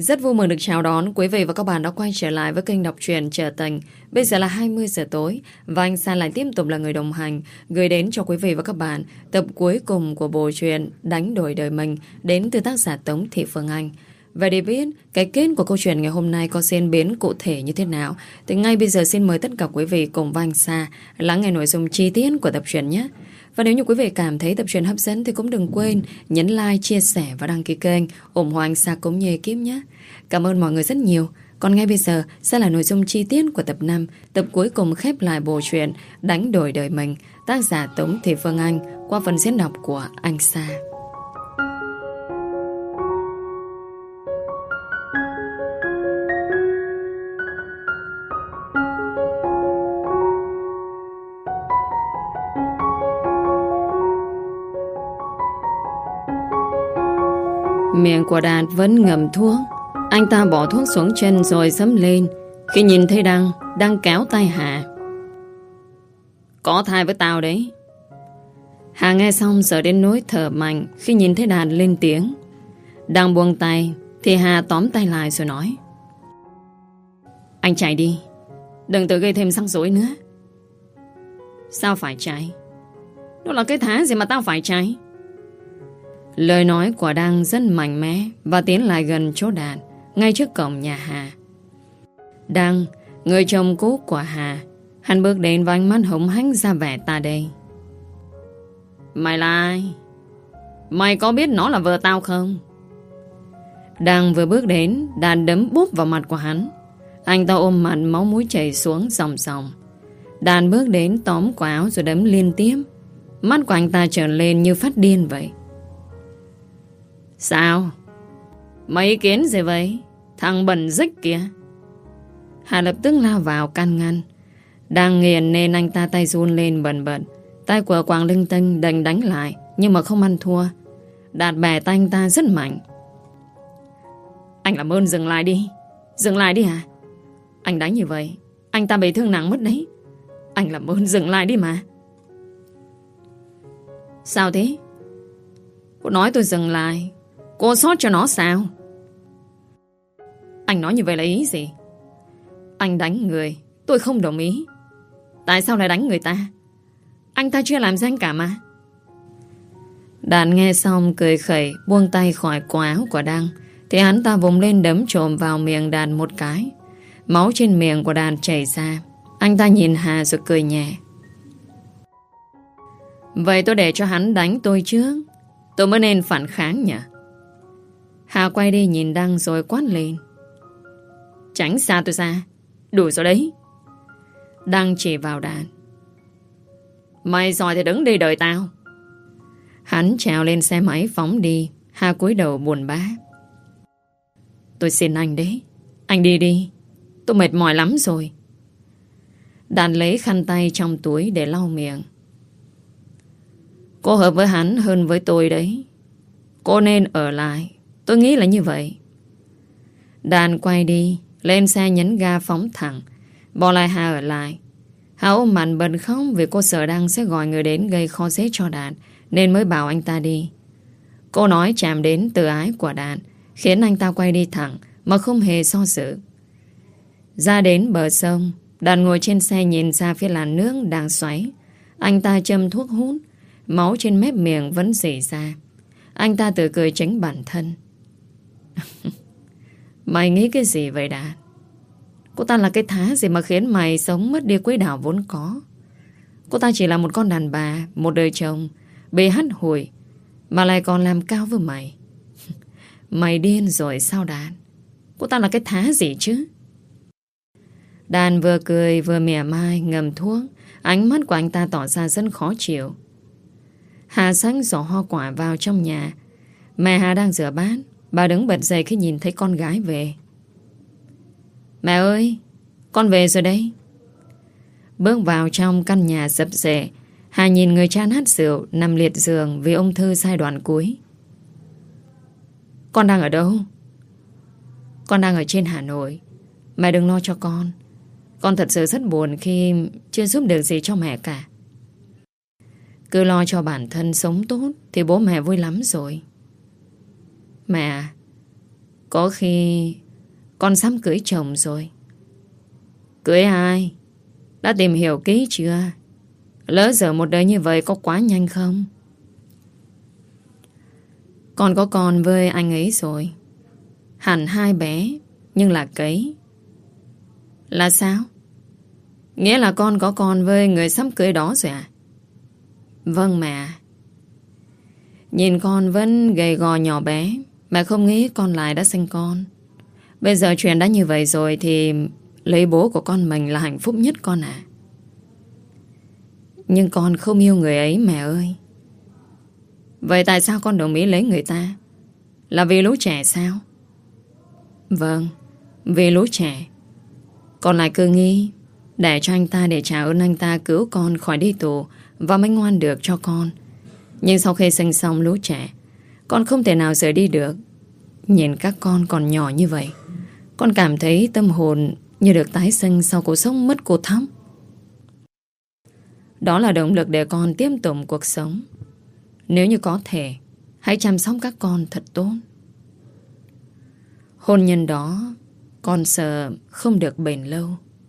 Rất vui mừng được chào đón quý vị và các bạn đã quay trở lại với kênh đọc truyện Trở Tình. Bây giờ là 20 giờ tối và anh Sa lại tiếp tục là người đồng hành gửi đến cho quý vị và các bạn tập cuối cùng của bộ truyện Đánh Đổi Đời Mình đến từ tác giả Tống Thị Phương Anh. Và để biết cái kết của câu chuyện ngày hôm nay có diễn biến cụ thể như thế nào thì ngay bây giờ xin mời tất cả quý vị cùng với anh Sa lắng nghe nội dung chi tiết của tập truyện nhé. Và nếu như quý vị cảm thấy tập truyện hấp dẫn thì cũng đừng quên nhấn like, chia sẻ và đăng ký kênh ủng hộ anh Sa cũng như ekip nhé. Cảm ơn mọi người rất nhiều. Còn ngay bây giờ sẽ là nội dung chi tiết của tập 5, tập cuối cùng khép lại bộ truyện Đánh Đổi Đời Mình, tác giả Tống Thị Phương Anh qua phần diễn đọc của anh Sa. Miệng của Đạt vẫn ngậm thuốc. Anh ta bỏ thuốc xuống chân rồi sấm lên khi nhìn thấy đang kéo tay Hà. Có thai với tao đấy. Hà nghe xong sợ đến nỗi thở mạnh khi nhìn thấy Đạt lên tiếng. Đang buông tay thì Hà tóm tay lại rồi nói: Anh chạy đi, đừng tự gây thêm rắc rối nữa. Sao phải chạy? Đó là cái thá gì mà tao phải chạy? Lời nói của Đăng rất mạnh mẽ và tiến lại gần chỗ Đạt, ngay trước cổng nhà Hà. Đăng, người chồng cũ của Hà, hắn bước đến và ánh mắt hống hánh ra vẻ ta đây. Mày là ai? Mày có biết nó là vợ tao không? Đăng vừa bước đến, Đạt đấm búp vào mặt của hắn. Anh ta ôm mặt máu mũi chảy xuống sòng sòng. Đạt bước đến tóm quả áo rồi đấm liên tiếp. Mắt của anh ta trợn lên như phát điên vậy. Sao? Mày ý kiến gì vậy? Thằng bẩn rích kìa. Hà lập tức lao vào can ngăn. Đang nghiền nên anh ta tay run lên bần bật. Tay của Quảng Linh Tinh đành đánh lại nhưng mà không ăn thua. Đạt bẻ tay anh ta rất mạnh. Anh làm ơn dừng lại đi. Dừng lại đi hả? Anh đánh như vậy anh ta bị thương nặng mất đấy. Anh làm ơn dừng lại đi mà. Sao thế? Cô nói tôi dừng lại, cô sót cho nó sao? Anh nói như vậy là ý gì? Anh đánh người, tôi không đồng ý. Tại sao lại đánh người ta? Anh ta chưa làm gì anh cả mà. Đạt nghe xong cười khẩy, buông tay khỏi quả áo của Đăng thì hắn ta vùng lên đấm trộm vào miệng Đạt một cái. Máu trên miệng của Đạt chảy ra. Anh ta nhìn Hà rồi cười nhẹ. Vậy tôi để cho hắn đánh tôi trước, tôi mới nên phản kháng nhỉ? Hà quay đi nhìn Đăng rồi quát lên. Tránh xa tôi ra. Đủ rồi đấy. Đăng chỉ vào Đạt. Mày giỏi thì đứng đây đợi tao. Hắn trèo lên xe máy phóng đi. Hà cúi đầu buồn bã. Tôi xin anh đấy, anh đi đi, tôi mệt mỏi lắm rồi. Đạt lấy khăn tay trong túi để lau miệng. Cô hợp với hắn hơn với tôi đấy. Cô nên ở lại. Tôi nghĩ là như vậy. Đàn quay đi, lên xe nhấn ga phóng thẳng, bỏ lại Hà ở lại. Hà ôm mặt bật khóc vì cô sợ Đăng sẽ gọi người đến gây khó dễ cho Đạt, nên mới bảo anh ta đi. Cô nói chạm đến tự ái của Đạt, khiến anh ta quay đi thẳng mà không hề do dự. Ra đến bờ sông, Đạt ngồi trên xe nhìn ra phía làn nước đang xoáy. Anh ta châm thuốc hút, máu trên mép miệng vẫn rỉ ra. Anh ta tự cười tránh bản thân. Mày nghĩ cái gì vậy Đạt? Cô ta là cái thá gì mà khiến mày sống mất đi quỹ đạo vốn có? Cô ta chỉ là một con đàn bà, một đời chồng bị hắt hủi mà lại còn làm cao với mày. Mày điên rồi sao Đạt? Cô ta là cái thá gì chứ? Đàn vừa cười vừa mỉa mai ngầm thuốc. Ánh mắt của anh ta tỏ ra rất khó chịu. Hà xách giỏ hoa quả vào trong nhà. Mẹ Hà đang rửa bát. Bà đứng bật dậy khi nhìn thấy con gái về. Mẹ ơi, con về rồi đấy. Bước vào trong căn nhà sập xệ, Hà nhìn người cha nát rượu nằm liệt giường vì ung thư giai đoạn cuối. Con đang ở đâu? Con đang ở trên Hà Nội. Mẹ đừng lo cho con. Con thật sự rất buồn khi chưa giúp được gì cho mẹ cả. Cứ lo cho bản thân sống tốt thì bố mẹ vui lắm rồi. Mẹ à, Có khi con sắp cưới chồng rồi. Cưới ai? Đã tìm hiểu kỹ chưa? Lỡ giờ một đời như vậy có quá nhanh không? Con có con với anh ấy rồi. Hẳn 2 bé, nhưng là cấy. Là sao? Nghĩa là con có con với người sắp cưới đó rồi à? Vâng mẹ. Nhìn con vẫn gầy gò nhỏ bé, mẹ không nghĩ con lại đã sinh con. Bây giờ chuyện đã như vậy rồi thì lấy bố của con mình là hạnh phúc nhất con à. Nhưng con không yêu người ấy mẹ ơi. Vậy tại sao con đồng ý lấy người ta? Là vì lũ trẻ sao? Vâng, vì lũ trẻ. Con lại cứ nghĩ để cho anh ta để trả ơn anh ta cứu con khỏi đi tù và mới ngoan được cho con. Nhưng sau khi sinh xong lũ trẻ, con không thể nào rời đi được. Nhìn các con còn nhỏ như vậy, con cảm thấy tâm hồn như được tái sinh sau cuộc sống mất cột thóc. Đó là động lực để con tiếp tục cuộc sống. Nếu như có thể, hãy chăm sóc các con thật tốt. Hôn nhân đó con sợ không được bền lâu.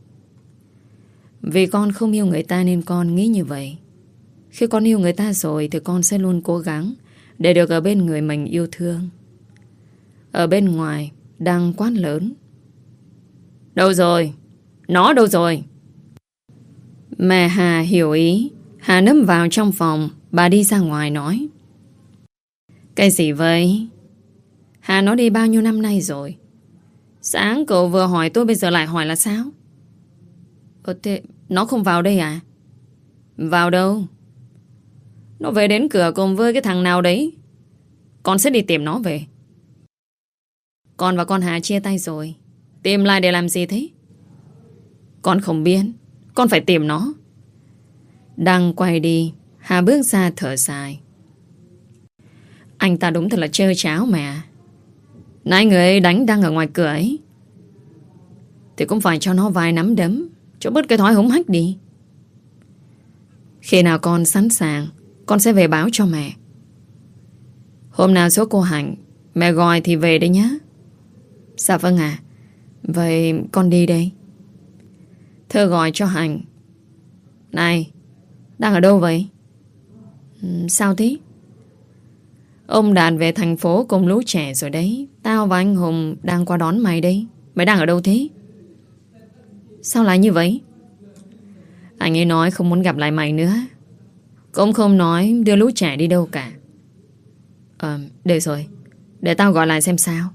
Vì con không yêu người ta nên con nghĩ như vậy. Khi con yêu người ta rồi thì con sẽ luôn cố gắng để được ở bên người mình yêu thương. Ở bên ngoài đang quá lớn. Đâu rồi? Nó đâu rồi? Mẹ Hà hiểu ý. Hà nấp vào trong phòng. Bà đi ra ngoài nói: cái gì vậy? Hà nó đi bao nhiêu năm nay rồi? Sáng cậu vừa hỏi tôi, bây giờ lại hỏi là sao? Thế nó không vào đây à? Vào đâu? Nó về đến cửa cùng với cái thằng nào đấy. Con sẽ đi tìm nó về. Con và con Hà chia tay rồi. Tìm lại để làm gì thế? Con không biết. Con phải tìm nó. Đang quay đi, Hà bước ra thở dài. Anh ta đúng thật là trơ cháo mà. Nãy người ấy đánh Đăng ở ngoài cửa ấy thì cũng phải cho nó vài nắm đấm, cho bớt cái thói hống hách đi. Khi nào con sẵn sàng, con sẽ về báo cho mẹ. Hôm nào số cô Hạnh mẹ gọi thì về đấy nhé. Dạ vâng ạ. Vậy con đi đây. Thơ gọi cho Hạnh: này, đang ở đâu vậy? Sao thế? Ông Đạt về thành phố cùng lũ trẻ rồi đấy. Tao và anh Hùng đang qua đón mày đây. Mày đang ở đâu thế? Sao lại như vậy? Anh ấy nói không muốn gặp lại mày nữa. Cũng không nói đưa lũ trẻ đi đâu cả. Để rồi, để tao gọi lại xem sao.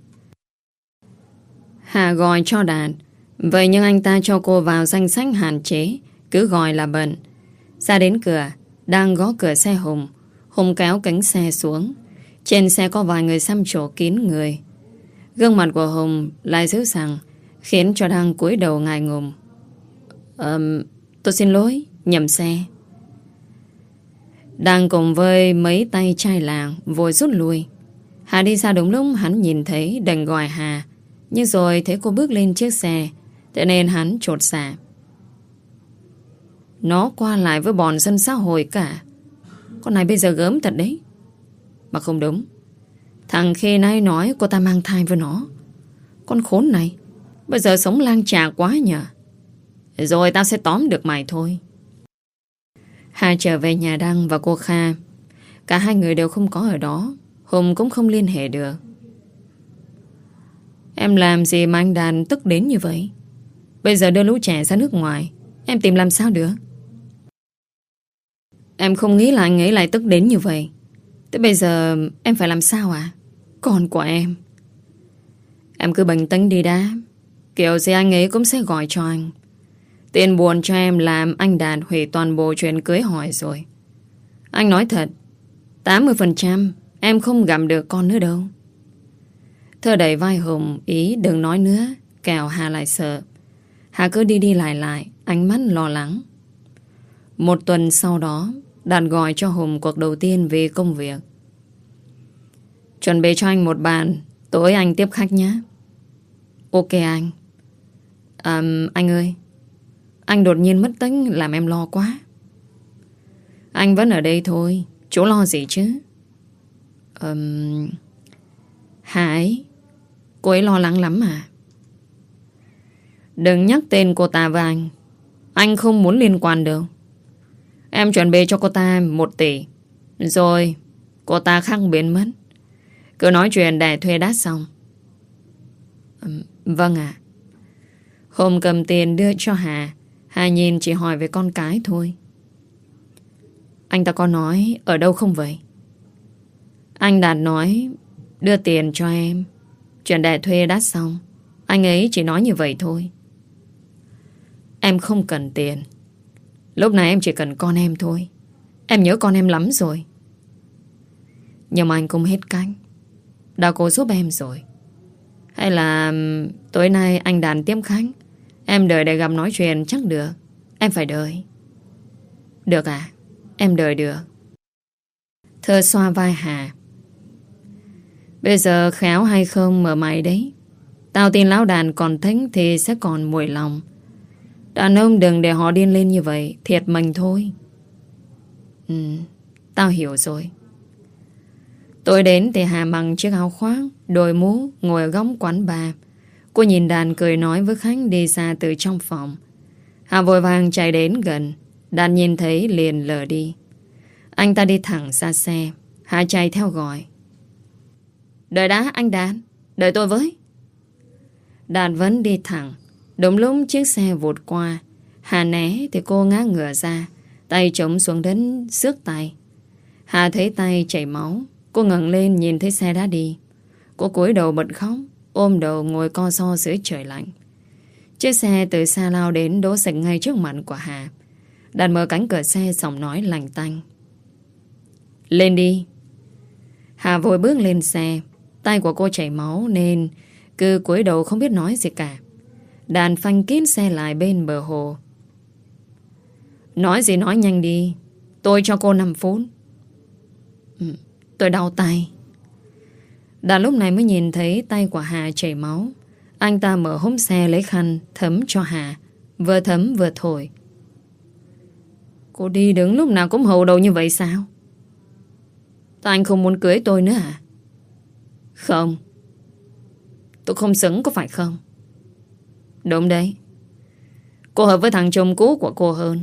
Hà gọi cho Đạt. Vậy nhưng anh ta cho cô vào danh sách hạn chế, cứ gọi là bận. Ra đến cửa, đang gõ cửa xe Hùng. Hùng kéo cánh xe xuống. Trên xe có vài người xăm trổ kín người. Gương mặt của Hùng lại dữ dằn, khiến cho Đăng cúi đầu ngại ngùng. Tôi xin lỗi, nhầm xe. Đăng cùng với mấy tay trai làng vội rút lui. Hà đi xa đúng lúc hắn nhìn thấy đành gọi Hà. Nhưng rồi thấy cô bước lên chiếc xe, thế nên hắn chột dạ. Nó qua lại với bọn dân xã hội cả. Con này bây giờ gớm thật đấy. Mà không đúng. Thằng Khê nay nói cô ta mang thai với nó. Con khốn này bây giờ sống lang trà quá nhờ. Rồi tao sẽ tóm được mày thôi. Hà trở về nhà Đăng và cô Kha. Cả hai người đều không có ở đó. Hùng cũng không liên hệ được. Em làm gì mà anh Đàn tức đến như vậy? Bây giờ đưa lũ trẻ ra nước ngoài, em tìm làm sao được? Em không nghĩ là anh ấy lại tức đến như vậy. Thế bây giờ em phải làm sao à? Con của em cứ bình tĩnh đi đã. Kiểu gì anh ấy cũng sẽ gọi cho anh. Tiền buồn cho em làm anh Đạt hủy toàn bộ chuyện cưới hỏi rồi. Anh nói thật, 80% em không gặp được con nữa đâu. Thơ đẩy vai Hùng ý đừng nói nữa, kẻo Hà lại sợ. Hà cứ đi đi lại, ánh mắt lo lắng. Một tuần sau đó, Đạt gọi cho Hùng cuộc đầu tiên về công việc. Chuẩn bị cho anh một bàn, tối anh tiếp khách nhé. Ok anh. Anh ơi, anh đột nhiên mất tích làm em lo quá. Anh vẫn ở đây thôi, chú lo gì chứ? Hà ấy, Cô ấy lo lắng lắm à? Đừng nhắc tên cô ta với anh. Anh không muốn liên quan đâu. Em chuẩn bị cho cô ta 1 tỷ. Rồi cô ta khắc biến mất. Cứ nói chuyện để thuê đắt xong. Vâng ạ. Hôm cầm tiền đưa cho Hà, Hà nhìn chỉ hỏi về con cái thôi. Anh ta có nói ở đâu không vậy? Anh Đạt nói đưa tiền cho em, chuyện để thuê đắt xong. Anh ấy chỉ nói như vậy thôi. Em không cần tiền. Lúc này em chỉ cần con em thôi. Em nhớ con em lắm rồi. Nhưng mà anh cũng hết cách. Đã cố giúp em rồi. Hay là tối nay anh Đàn tiếp khách, em đợi để gặp nói chuyện chắc được. Em phải đợi. Được à? Em đợi được. Thơ xoa vai Hà. Bây giờ khéo hay không mở mày đấy. Tao tin lão Đàn còn thính thì sẽ còn mùi lòng. Đàn ông đừng để họ điên lên như vậy. Thiệt mình thôi. Tao hiểu rồi. Tôi đến thì Hà mặc chiếc áo khoác, đội mũ, ngồi ở góc quán bar. Cô nhìn Đàn cười nói với khách đi ra từ trong phòng. Hà vội vàng chạy đến gần. Đàn nhìn thấy liền lờ đi. Anh ta đi thẳng ra xe. Hà chạy theo gọi. Đợi đã anh Đàn, đợi tôi với. Đàn vẫn đi thẳng. Đúng lúc chiếc xe vụt qua, Hà né thì cô ngã ngửa ra, tay chống xuống đất xước tay. Hà thấy tay chảy máu. Cô ngẩng lên nhìn thấy xe đã đi. Cô cúi đầu bật khóc, ôm đầu ngồi co ro dưới trời lạnh. Chiếc xe từ xa lao đến đỗ sạch ngay trước mặt của Hà. Đàn mở cánh cửa xe, giọng nói lành tanh. Lên đi. Hà vội bước lên xe. Tay của cô chảy máu nên cứ cúi đầu không biết nói gì cả. Đàn phanh kín xe lại bên bờ hồ. Nói gì nói nhanh đi. Tôi cho cô 5 phút. Tôi đau tay. Đàn lúc này mới nhìn thấy tay của Hà chảy máu. Anh ta mở hốp xe lấy khăn thấm cho Hà. Vừa thấm vừa thổi. Cô đi đứng lúc nào cũng hầu đầu như vậy sao? Tại anh không muốn cưới tôi nữa à? Không. Tôi không xứng có phải không? Đúng đấy. Cô hợp với thằng chồng cũ của cô hơn.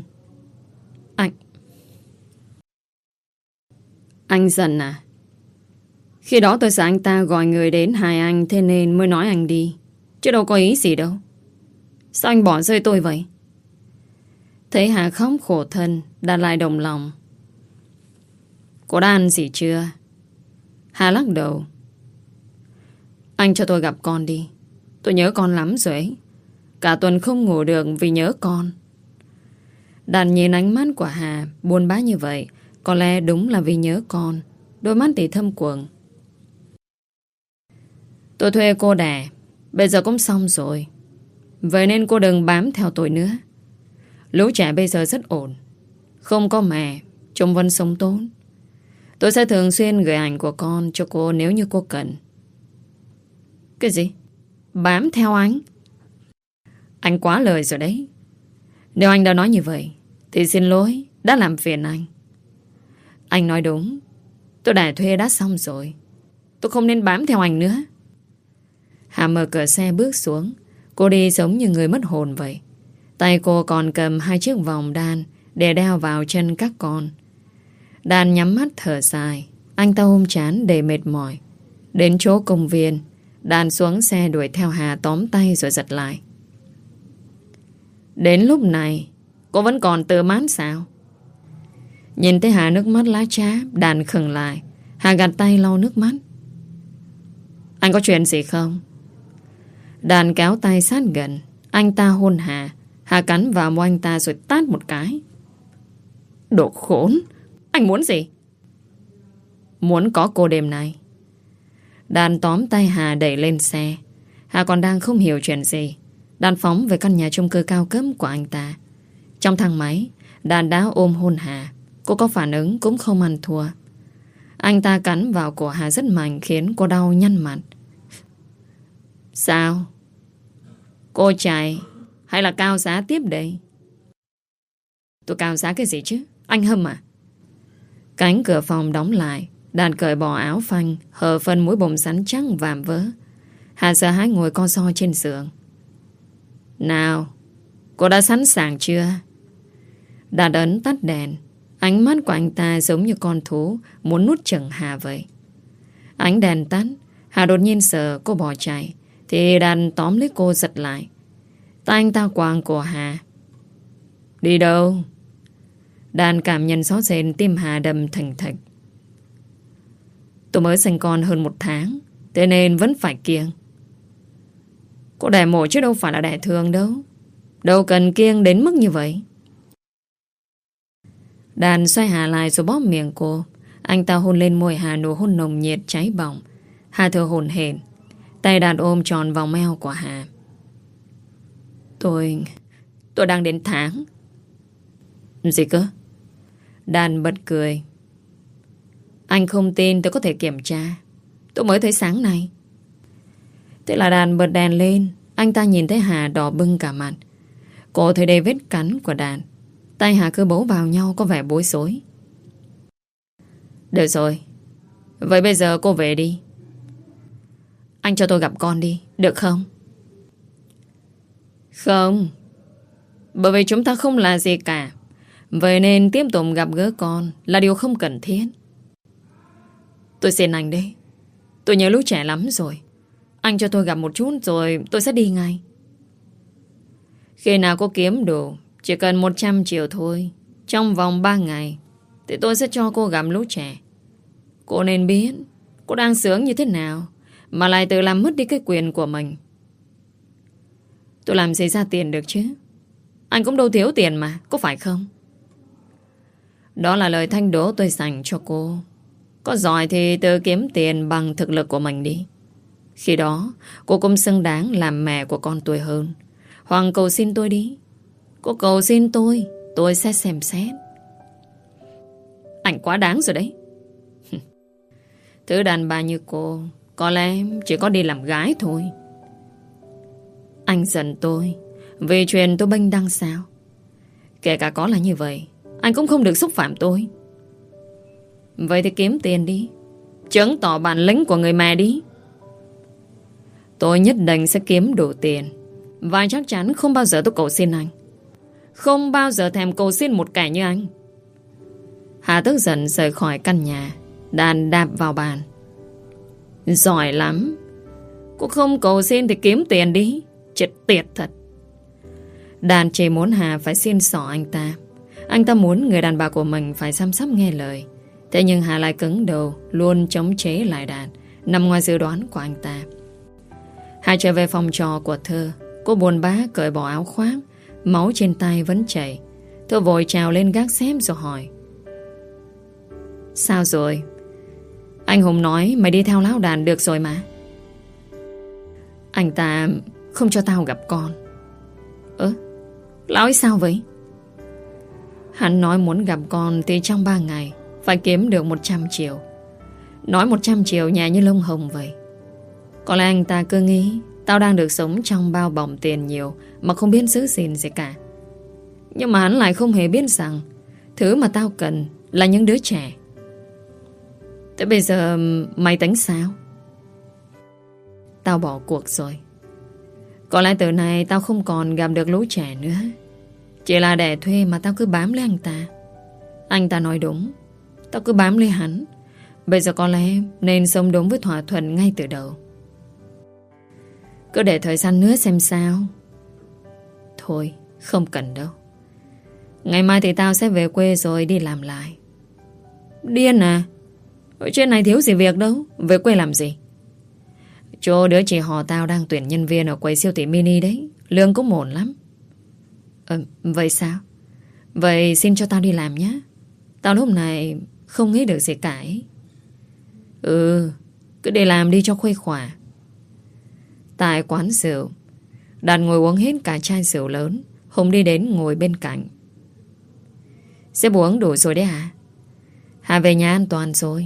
Anh giận à? Khi đó tôi sợ anh ta gọi người đến hại anh, thế nên mới nói anh đi. Chứ đâu có ý gì đâu. Sao anh bỏ rơi tôi vậy? Thấy Hà khóc khổ thân, Đạt lại đồng lòng. Cô đã ăn gì chưa? Hà lắc đầu. Anh cho tôi gặp con đi. Tôi nhớ con lắm rồi ấy. Cả tuần không ngủ được vì nhớ con. Đạt nhìn ánh mắt của Hà buồn bã như vậy. Có lẽ đúng là vì nhớ con. Đôi mắt thì thâm quầng. Tôi thuê cô đẻ. Bây giờ cũng xong rồi. Vậy nên cô đừng bám theo tôi nữa. Lũ trẻ bây giờ rất ổn. Không có mẹ, chúng vẫn sống tốt. Tôi sẽ thường xuyên gửi ảnh của con cho cô nếu như cô cần. Cái gì? Bám theo anh? Anh quá lời rồi đấy. Nếu anh đã nói như vậy thì xin lỗi đã làm phiền anh. Anh nói đúng. Tôi đã thuê đã xong rồi. Tôi không nên bám theo anh nữa. Hà mở cửa xe bước xuống. Cô đi giống như người mất hồn vậy. Tay cô còn cầm 2 chiếc vòng đan để đeo vào chân các con. Đan nhắm mắt thở dài. Anh ta ôm trán đầy mệt mỏi. Đến chỗ công viên, Đan xuống xe đuổi theo Hà, tóm tay rồi giật lại. Đến lúc này cô vẫn còn tự mãn sao? Nhìn thấy Hà nước mắt lá trá, Đan khựng lại. Hà gạt tay lau nước mắt. Anh có chuyện gì không? Đan kéo tay sát gần. Anh ta hôn Hà. Hà cắn vào môi anh ta rồi tát một cái. Đồ khốn. Anh muốn gì? Muốn có cô đêm nay. Đan tóm tay Hà đẩy lên xe. Hà còn đang không hiểu chuyện gì. Đan phóng về căn nhà chung cư cao cấp của anh ta. Trong thang máy, Đan đã ôm hôn Hà. Cô có phản ứng cũng không ăn thua. Anh ta cắn vào cổ Hà rất mạnh, khiến cô đau nhăn mặt. Sao? Cô chạy hay là cao giá tiếp đây? Tôi cao giá cái gì chứ? Anh Hâm à? Cánh cửa phòng đóng lại. Đàn cởi bỏ áo phanh, hở phần mũi bụng sắn chắc vạm vỡ. Hà sợ hãi ngồi co ro trên giường. Nào, cô đã sẵn sàng chưa? Đạt ấn tắt đèn. Ánh mắt của anh ta giống như con thú muốn nuốt chửng Hà vậy. Ánh đèn tắt, Hà đột nhiên sợ cô bỏ chạy, thì Đạt tóm lấy cô giật lại. Tay anh ta quàng cổ Hà. Đi đâu? Đạt cảm nhận rõ rệt tim Hà đập thình thịch. Tôi mới sinh con hơn 1 tháng, thế nên vẫn phải kiêng. Cô đẻ mổ chứ đâu phải là đẻ thường đâu. Đâu cần kiêng đến mức như vậy. Đàn xoay Hà lại rồi bóp miệng cô. Anh ta hôn lên môi Hà, nụ hôn nồng nhiệt cháy bỏng. Hà thở hổn hển. Tay Đàn ôm tròn vòng eo của Hà. Tôi đang đến tháng. Gì cơ? Đàn bật cười. Anh không tin tôi có thể kiểm tra. Tôi mới thấy sáng nay. Thế là Đàn bật đèn lên. Anh ta nhìn thấy Hà đỏ bừng cả mặt. Cô thấy đầy vết cắn của Đàn. Tay Hà cứ bấu vào nhau có vẻ bối rối. Được rồi. Vậy bây giờ cô về đi. Anh cho tôi gặp con đi, được không? Không. Bởi vì chúng ta không là gì cả. Vậy nên tiếp tục gặp gỡ con là điều không cần thiết. Tôi xin anh đấy. Tôi nhớ lúc trẻ lắm rồi. Anh cho tôi gặp một chút rồi tôi sẽ đi ngay. Khi nào cô kiếm đủ, chỉ cần 100 triệu thôi, trong vòng 3 ngày, thì tôi sẽ cho cô gặp lúc trẻ. Cô nên biết cô đang sướng như thế nào mà lại tự làm mất đi cái quyền của mình. Tôi làm gì ra tiền được chứ? Anh cũng đâu thiếu tiền mà, có phải không? Đó là lời thanh đố tôi dành cho cô. Có giỏi thì tự kiếm tiền bằng thực lực của mình đi. Khi đó cô cũng xứng đáng làm mẹ của con tôi hơn. Hoặc cầu xin tôi đi. Cô cầu xin tôi sẽ xem xét. Anh quá đáng rồi đấy. Thứ đàn bà như cô có lẽ chỉ có đi làm gái thôi. Anh giận tôi vì chuyện tôi bênh đăng sao? Kể cả có là như vậy, anh cũng không được xúc phạm tôi. Vậy thì kiếm tiền đi, chứng tỏ bản lĩnh của người mẹ đi. Tôi nhất định sẽ kiếm đủ tiền. Và chắc chắn không bao giờ tôi cầu xin anh. Không bao giờ thèm cầu xin một kẻ như anh. Hà tức giận rời khỏi căn nhà. Đàn đạp vào bàn. Giỏi lắm. Cô không cầu xin thì kiếm tiền đi. Chết tiệt thật. Đàn chỉ muốn Hà phải xin xỏ anh ta. Anh ta muốn người đàn bà của mình phải chăm sóc nghe lời. Thế nhưng Hà lại cứng đầu, luôn chống chế lại Đàn, nằm ngoài dự đoán của anh ta. Hà trở về phòng trọ của Thơ. Cô buồn bã cởi bỏ áo khoác. Máu trên tay vẫn chảy. Thơ vội trèo lên gác xếp rồi hỏi. Sao rồi? Anh Hùng nói mày đi theo lão Đàn được rồi mà. Anh ta không cho tao gặp con. Lão ấy sao vậy? Hắn nói muốn gặp con thì trong 3 ngày phải kiếm được 100 triệu. Nói 100 triệu nhẹ như lông hồng vậy. Có lẽ anh ta cứ nghĩ tao đang được sống trong bao bồng tiền nhiều mà không biết giữ gìn gì cả. Nhưng mà hắn lại không hề biết rằng thứ mà tao cần là những đứa trẻ. Thế bây giờ mày tính sao? Tao bỏ cuộc rồi. Có lẽ từ nay tao không còn gặp được lũ trẻ nữa. Chỉ là đẻ thuê mà tao cứ bám lấy anh ta. Anh ta nói đúng. Tao cứ bám lấy hắn. Bây giờ có lẽ nên sống đúng với thỏa thuận ngay từ đầu. Cứ để thời gian nữa xem sao. Thôi không cần đâu. Ngày mai thì tao sẽ về quê rồi đi làm lại. Điên à? Ở trên này thiếu gì việc đâu. Về quê làm gì? Chỗ đứa chị họ tao đang tuyển nhân viên ở quầy siêu thị mini đấy. Lương cũng ổn lắm. Vậy sao? Vậy xin cho tao đi làm nhé. Tao lúc này không nghĩ được gì cả ấy. Cứ đi làm đi cho khuây khỏa. Tại quán rượu, Đạt ngồi uống hết cả chai rượu lớn. Hùng đi đến ngồi bên cạnh. Sếp uống đủ rồi đấy hả? Hà về nhà an toàn rồi.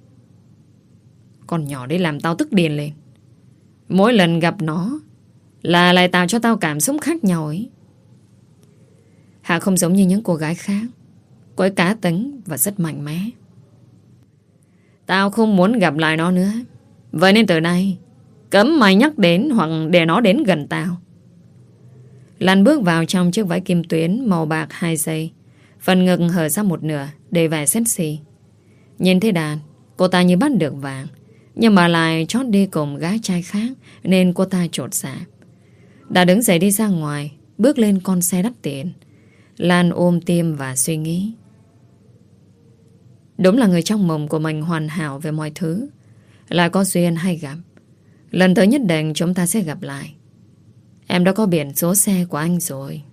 Con nhỏ đấy làm tao tức điên lên. Mỗi lần gặp nó là lại tạo cho tao cảm xúc khác nhau ấy. Hà không giống như những cô gái khác. Cô ấy cá tính và rất mạnh mẽ. Tao không muốn gặp lại nó nữa. Vậy nên từ nay Cấm mày nhắc đến hoặc để nó đến gần tao. Lan bước vào trong chiếc váy kim tuyến màu bạc 2 giây. Phần ngực hở ra một nửa, đầy vẻ sexy. Nhìn thấy Đạt, cô ta như bắt được vàng, nhưng mà lại chót đi cùng gái trai khác, nên cô ta chột dạ. Đạt đứng dậy đi ra ngoài, bước lên con xe đắt tiền. Lan ôm tim và suy nghĩ. Đúng là người trong mộng của mình hoàn hảo về mọi thứ. Lại có duyên hay gặp. Lần tới nhất định chúng ta sẽ gặp lại. Em đã có biển số xe của anh rồi.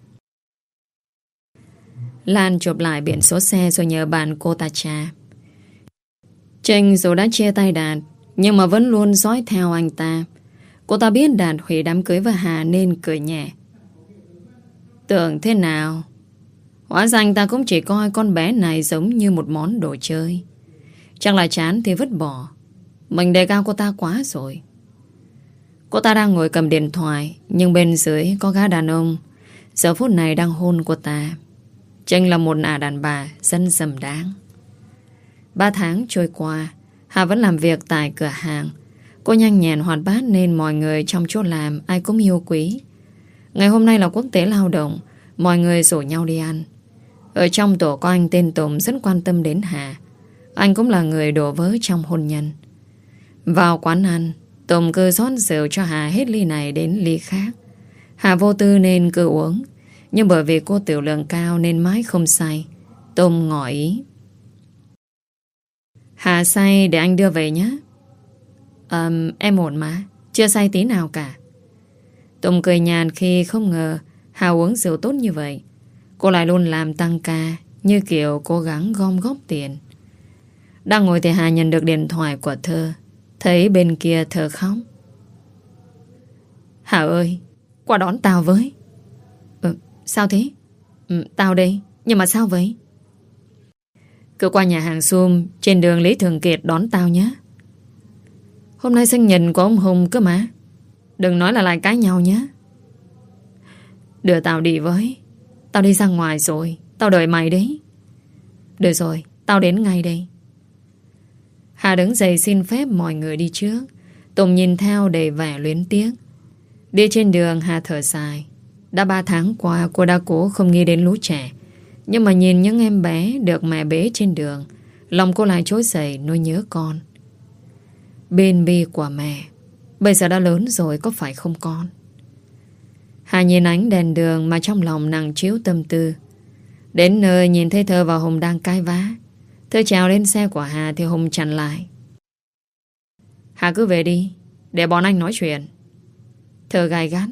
Lan chụp lại biển số xe rồi nhờ bạn cô ta tra. Trinh dù đã chia tay Đạt, nhưng mà vẫn luôn dõi theo anh ta. Cô ta biết Đạt hủy đám cưới với Hà nên cười nhẹ. Tưởng thế nào? Hóa ra anh ta cũng chỉ coi con bé này giống như một món đồ chơi. Chắc là chán thì vứt bỏ. Mình đề cao cô ta quá rồi. Cô ta đang ngồi cầm điện thoại, nhưng bên dưới có gã đàn ông giờ phút này đang hôn cô ta. Trinh là một đàn bà dân dầm đáng. 3 tháng trôi qua, Hà vẫn làm việc tại cửa hàng. Cô nhanh nhẹn hoạt bát nên mọi người trong chỗ làm ai cũng yêu quý. Ngày hôm nay là quốc tế lao động, mọi người rủ nhau đi ăn. Ở trong tổ có anh tên Tùng rất quan tâm đến Hà. Anh cũng là người đổ vỡ trong hôn nhân. Vào quán ăn, Tùng cứ rót rượu cho Hà hết ly này đến ly khác. Hà vô tư nên cứ uống, nhưng bởi vì cô tiểu lượng cao nên mãi không say. Tùng ngỏ ý. Hà say để anh đưa về nhé. Em ổn mà, chưa say tí nào cả. Tùng cười nhàn khi không ngờ Hà uống rượu tốt như vậy. Cô lại luôn làm tăng ca, như kiểu cố gắng gom góp tiền. Đang ngồi thì Hà nhận được điện thoại của Thơ. Thấy bên kia Thơ khóc. Hà ơi, qua đón tao với. Sao thế? Tao đây, nhưng mà sao vậy? Cứ qua nhà hàng Sum trên đường Lý Thường Kiệt đón tao nhé. Hôm nay sinh nhật của ông Hùng cơ mà. Đừng nói là lại cãi nhau nhé. Đưa tao đi với. Tao đi ra ngoài rồi, tao đợi mày đấy. Được rồi, tao đến ngay đây. Hà đứng dậy xin phép mọi người đi trước. Tùng nhìn theo đầy vẻ luyến tiếc. Đi trên đường Hà thở dài. Đã 3 tháng qua cô đã cố không nghĩ đến lũ trẻ. Nhưng mà nhìn những em bé được mẹ bế trên đường, lòng cô lại trỗi dậy nỗi nhớ con. Bên bi của mẹ bây giờ đã lớn rồi có phải không con? Hà nhìn ánh đèn đường mà trong lòng nặng trĩu tâm tư. Đến nơi nhìn thấy Thơ và Hùng đang cãi vã. Thơ trèo lên xe của Hà thì Hùng chặn lại. Hà cứ về đi, để bọn anh nói chuyện. Thơ gay gắt.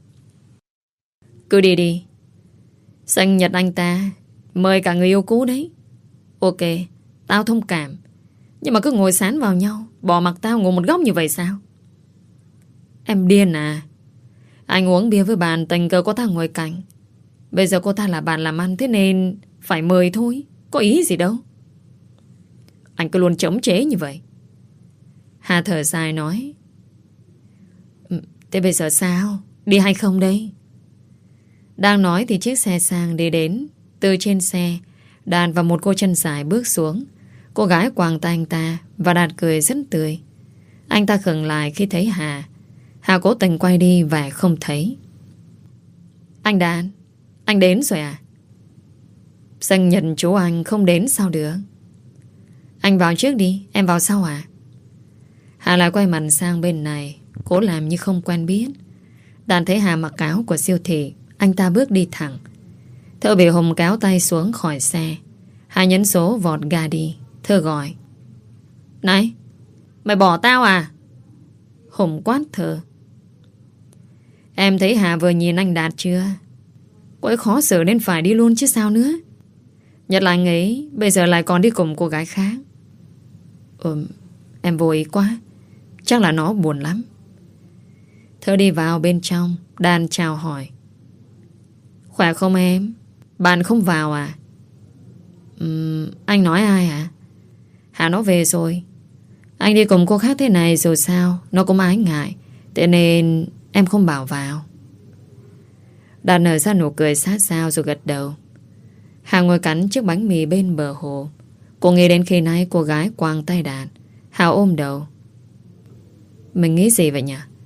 Cứ đi đi. Sinh nhật anh ta, mời cả người yêu cũ đấy. Ok, tao thông cảm. Nhưng mà cứ ngồi sán vào nhau, bỏ mặc tao ngồi một góc như vậy sao? Em điên à? Anh uống bia với bạn, tình cờ cô ta ngồi cạnh. Bây giờ cô ta là bạn làm ăn, thế nên phải mời thôi. Có ý gì đâu. Anh cứ luôn chống chế như vậy. Hà thở dài nói. Thế bây giờ sao? Đi hay không đây? Đang nói thì chiếc xe sang đi đến. Từ trên xe, Đạt và một cô chân dài bước xuống. Cô gái quàng tay anh ta và Đạt cười rất tươi. Anh ta khựng lại khi thấy Hà. Hà cố tình quay đi và không thấy. Anh Đạt, anh đến rồi à? Sinh nhật chú anh không đến sao được? Anh vào trước đi, em vào sau à? Hà lại quay mặt sang bên này, cố làm như không quen biết. Đạt thấy Hà mặc áo của siêu thị, anh ta bước đi thẳng. Thơ bị Hùng kéo tay xuống khỏi xe. Hà nhấn số vọt ga đi. Thơ gọi. Này, mày bỏ tao à? Hùng quát Thơ. Em thấy Hà vừa nhìn anh Đạt chưa? Cô ấy khó xử nên phải đi luôn chứ sao nữa. Nhất là anh ấy bây giờ lại còn đi cùng cô gái khác. Em vô ý quá. Chắc là nó buồn lắm. Thơ đi vào bên trong. Đàn chào hỏi. Khỏe không em? Bạn không vào à? Anh nói ai à? Hà nó về rồi. Anh đi cùng cô khác thế này rồi sao? Nó cũng ái ngại. Thế nên em không bảo vào. Đạt nở ra nụ cười sát sao rồi gật đầu. Hà ngồi cắn chiếc bánh mì bên bờ hồ. Cô nghĩ đến khi nãy cô gái quàng tay Đạt. Hà ôm đầu. Mình nghĩ gì vậy nhỉ?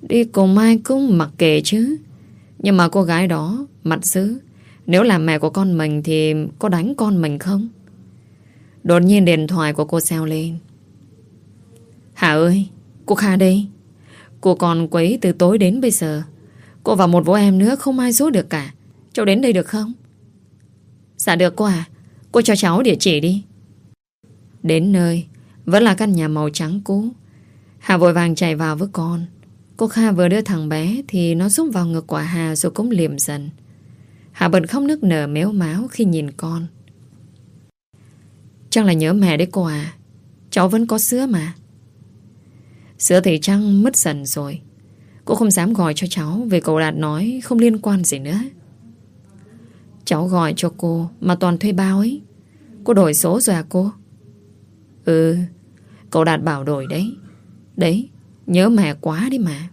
Đi cùng ai cũng mặc kệ chứ. Nhưng mà cô gái đó mặt dữ. Nếu là mẹ của con mình thì có đánh con mình không? Đột nhiên điện thoại của cô reo lên. Hà ơi, cô Kha đây. Cô còn quấy từ tối đến bây giờ. Cô và một bố em nữa không ai giúp được cả. Cháu đến đây được không? Dạ được cô à. Cô cho cháu địa chỉ đi. Đến nơi vẫn là căn nhà màu trắng cũ. Hà vội vàng chạy vào với con. Cô Kha vừa đưa thằng bé thì nó rúc vào ngực của Hà rồi cũng liệm dần. Hà bật khóc nức nở mếu máo khi nhìn con. Chắc là nhớ mẹ đấy cô à. Cháu vẫn có sữa mà. Sữa thì Trăng mất dần rồi. Cô không dám gọi cho cháu vì cậu Đạt nói không liên quan gì nữa. Cháu gọi cho cô mà toàn thuê bao ấy. Cô đổi số rồi à cô? Ừ, cậu Đạt bảo đổi đấy. Đấy, nhớ mẹ quá đi mà.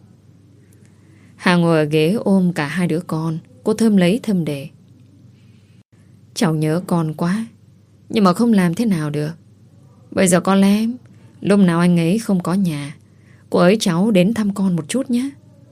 Hà ngồi ở ghế ôm cả hai đứa con. Cô thơm lấy thơm để. Cháu nhớ con quá. Nhưng mà không làm thế nào được. Bây giờ có lẽ lúc nào anh ấy không có nhà, cô ấy cháu đến thăm con một chút nhé.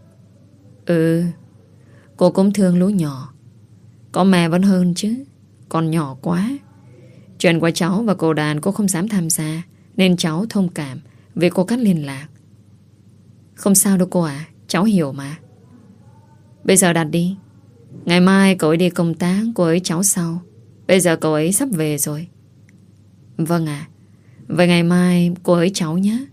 Ừ, cô cũng thương lũ nhỏ. Có mẹ vẫn hơn chứ. Con nhỏ quá. Chuyện của cháu và cô Đàn cô không dám tham gia, nên cháu thông cảm vì cô cắt liên lạc. Không sao đâu cô ạ, cháu hiểu mà. Bây giờ đặt đi. Ngày mai cậu ấy đi công tác, cô ấy cháu sau. Bây giờ cậu ấy sắp về rồi. Vâng ạ. Vậy ngày mai cô ấy cháu nhé.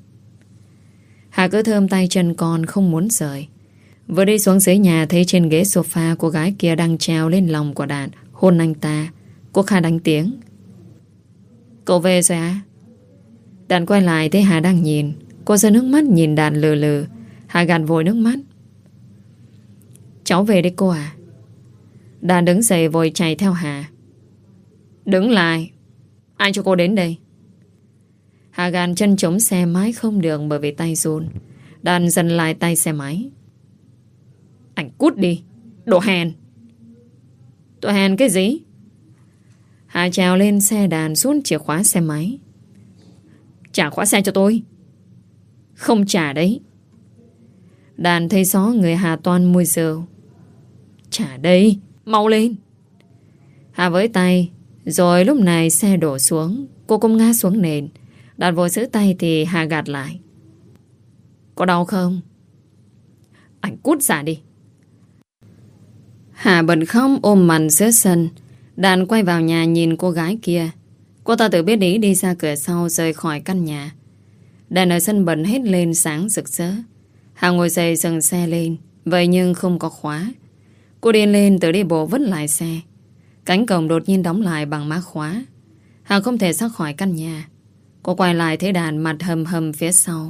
Hà cứ thơm tay chân con không muốn rời. Vừa đi xuống dưới nhà thấy trên ghế sofa cô gái kia đang treo lên lòng của Đạt, hôn anh ta. Cô Kha đánh tiếng. Cậu về rồi à? Đạt quay lại thấy Hà đang nhìn. Cô giơ nước mắt nhìn Đạt lừ lừ. Hà gạt vội nước mắt. Cháu về đây cô à? Đạt đứng dậy vội chạy theo Hà. Đứng lại. Ai cho cô đến đây? Hà gạt chân chống xe máy không được bởi vì tay run. Đạt dần lại tay xe máy. Anh cút đi. Đồ hèn. Tôi hèn cái gì? Hà trèo lên xe Đàn rút chìa khóa xe máy. Trả khóa xe cho tôi. Không trả đấy. Đàn thấy rõ người Hà toan mùi rượu. Trả đây. Mau lên. Hà với tay. Rồi lúc này xe đổ xuống. Cô cũng ngã xuống nền. Đạt vội giữ tay thì Hà gạt lại. Có đau không? Anh cút ra đi. Hà bật khóc ôm mặt giữa sân. Đàn quay vào nhà nhìn cô gái kia. Cô ta tự biết ý đi ra cửa sau rời khỏi căn nhà. Đèn ở sân bật hết lên sáng rực rỡ. Hà ngồi dậy dừng xe lên. Vậy nhưng không có khóa. Cô điên lên tự đi bộ vứt lại xe. Cánh cổng đột nhiên đóng lại bằng mã khóa. Hà không thể ra khỏi căn nhà. Cô quay lại thấy Đàn mặt hầm hầm phía sau.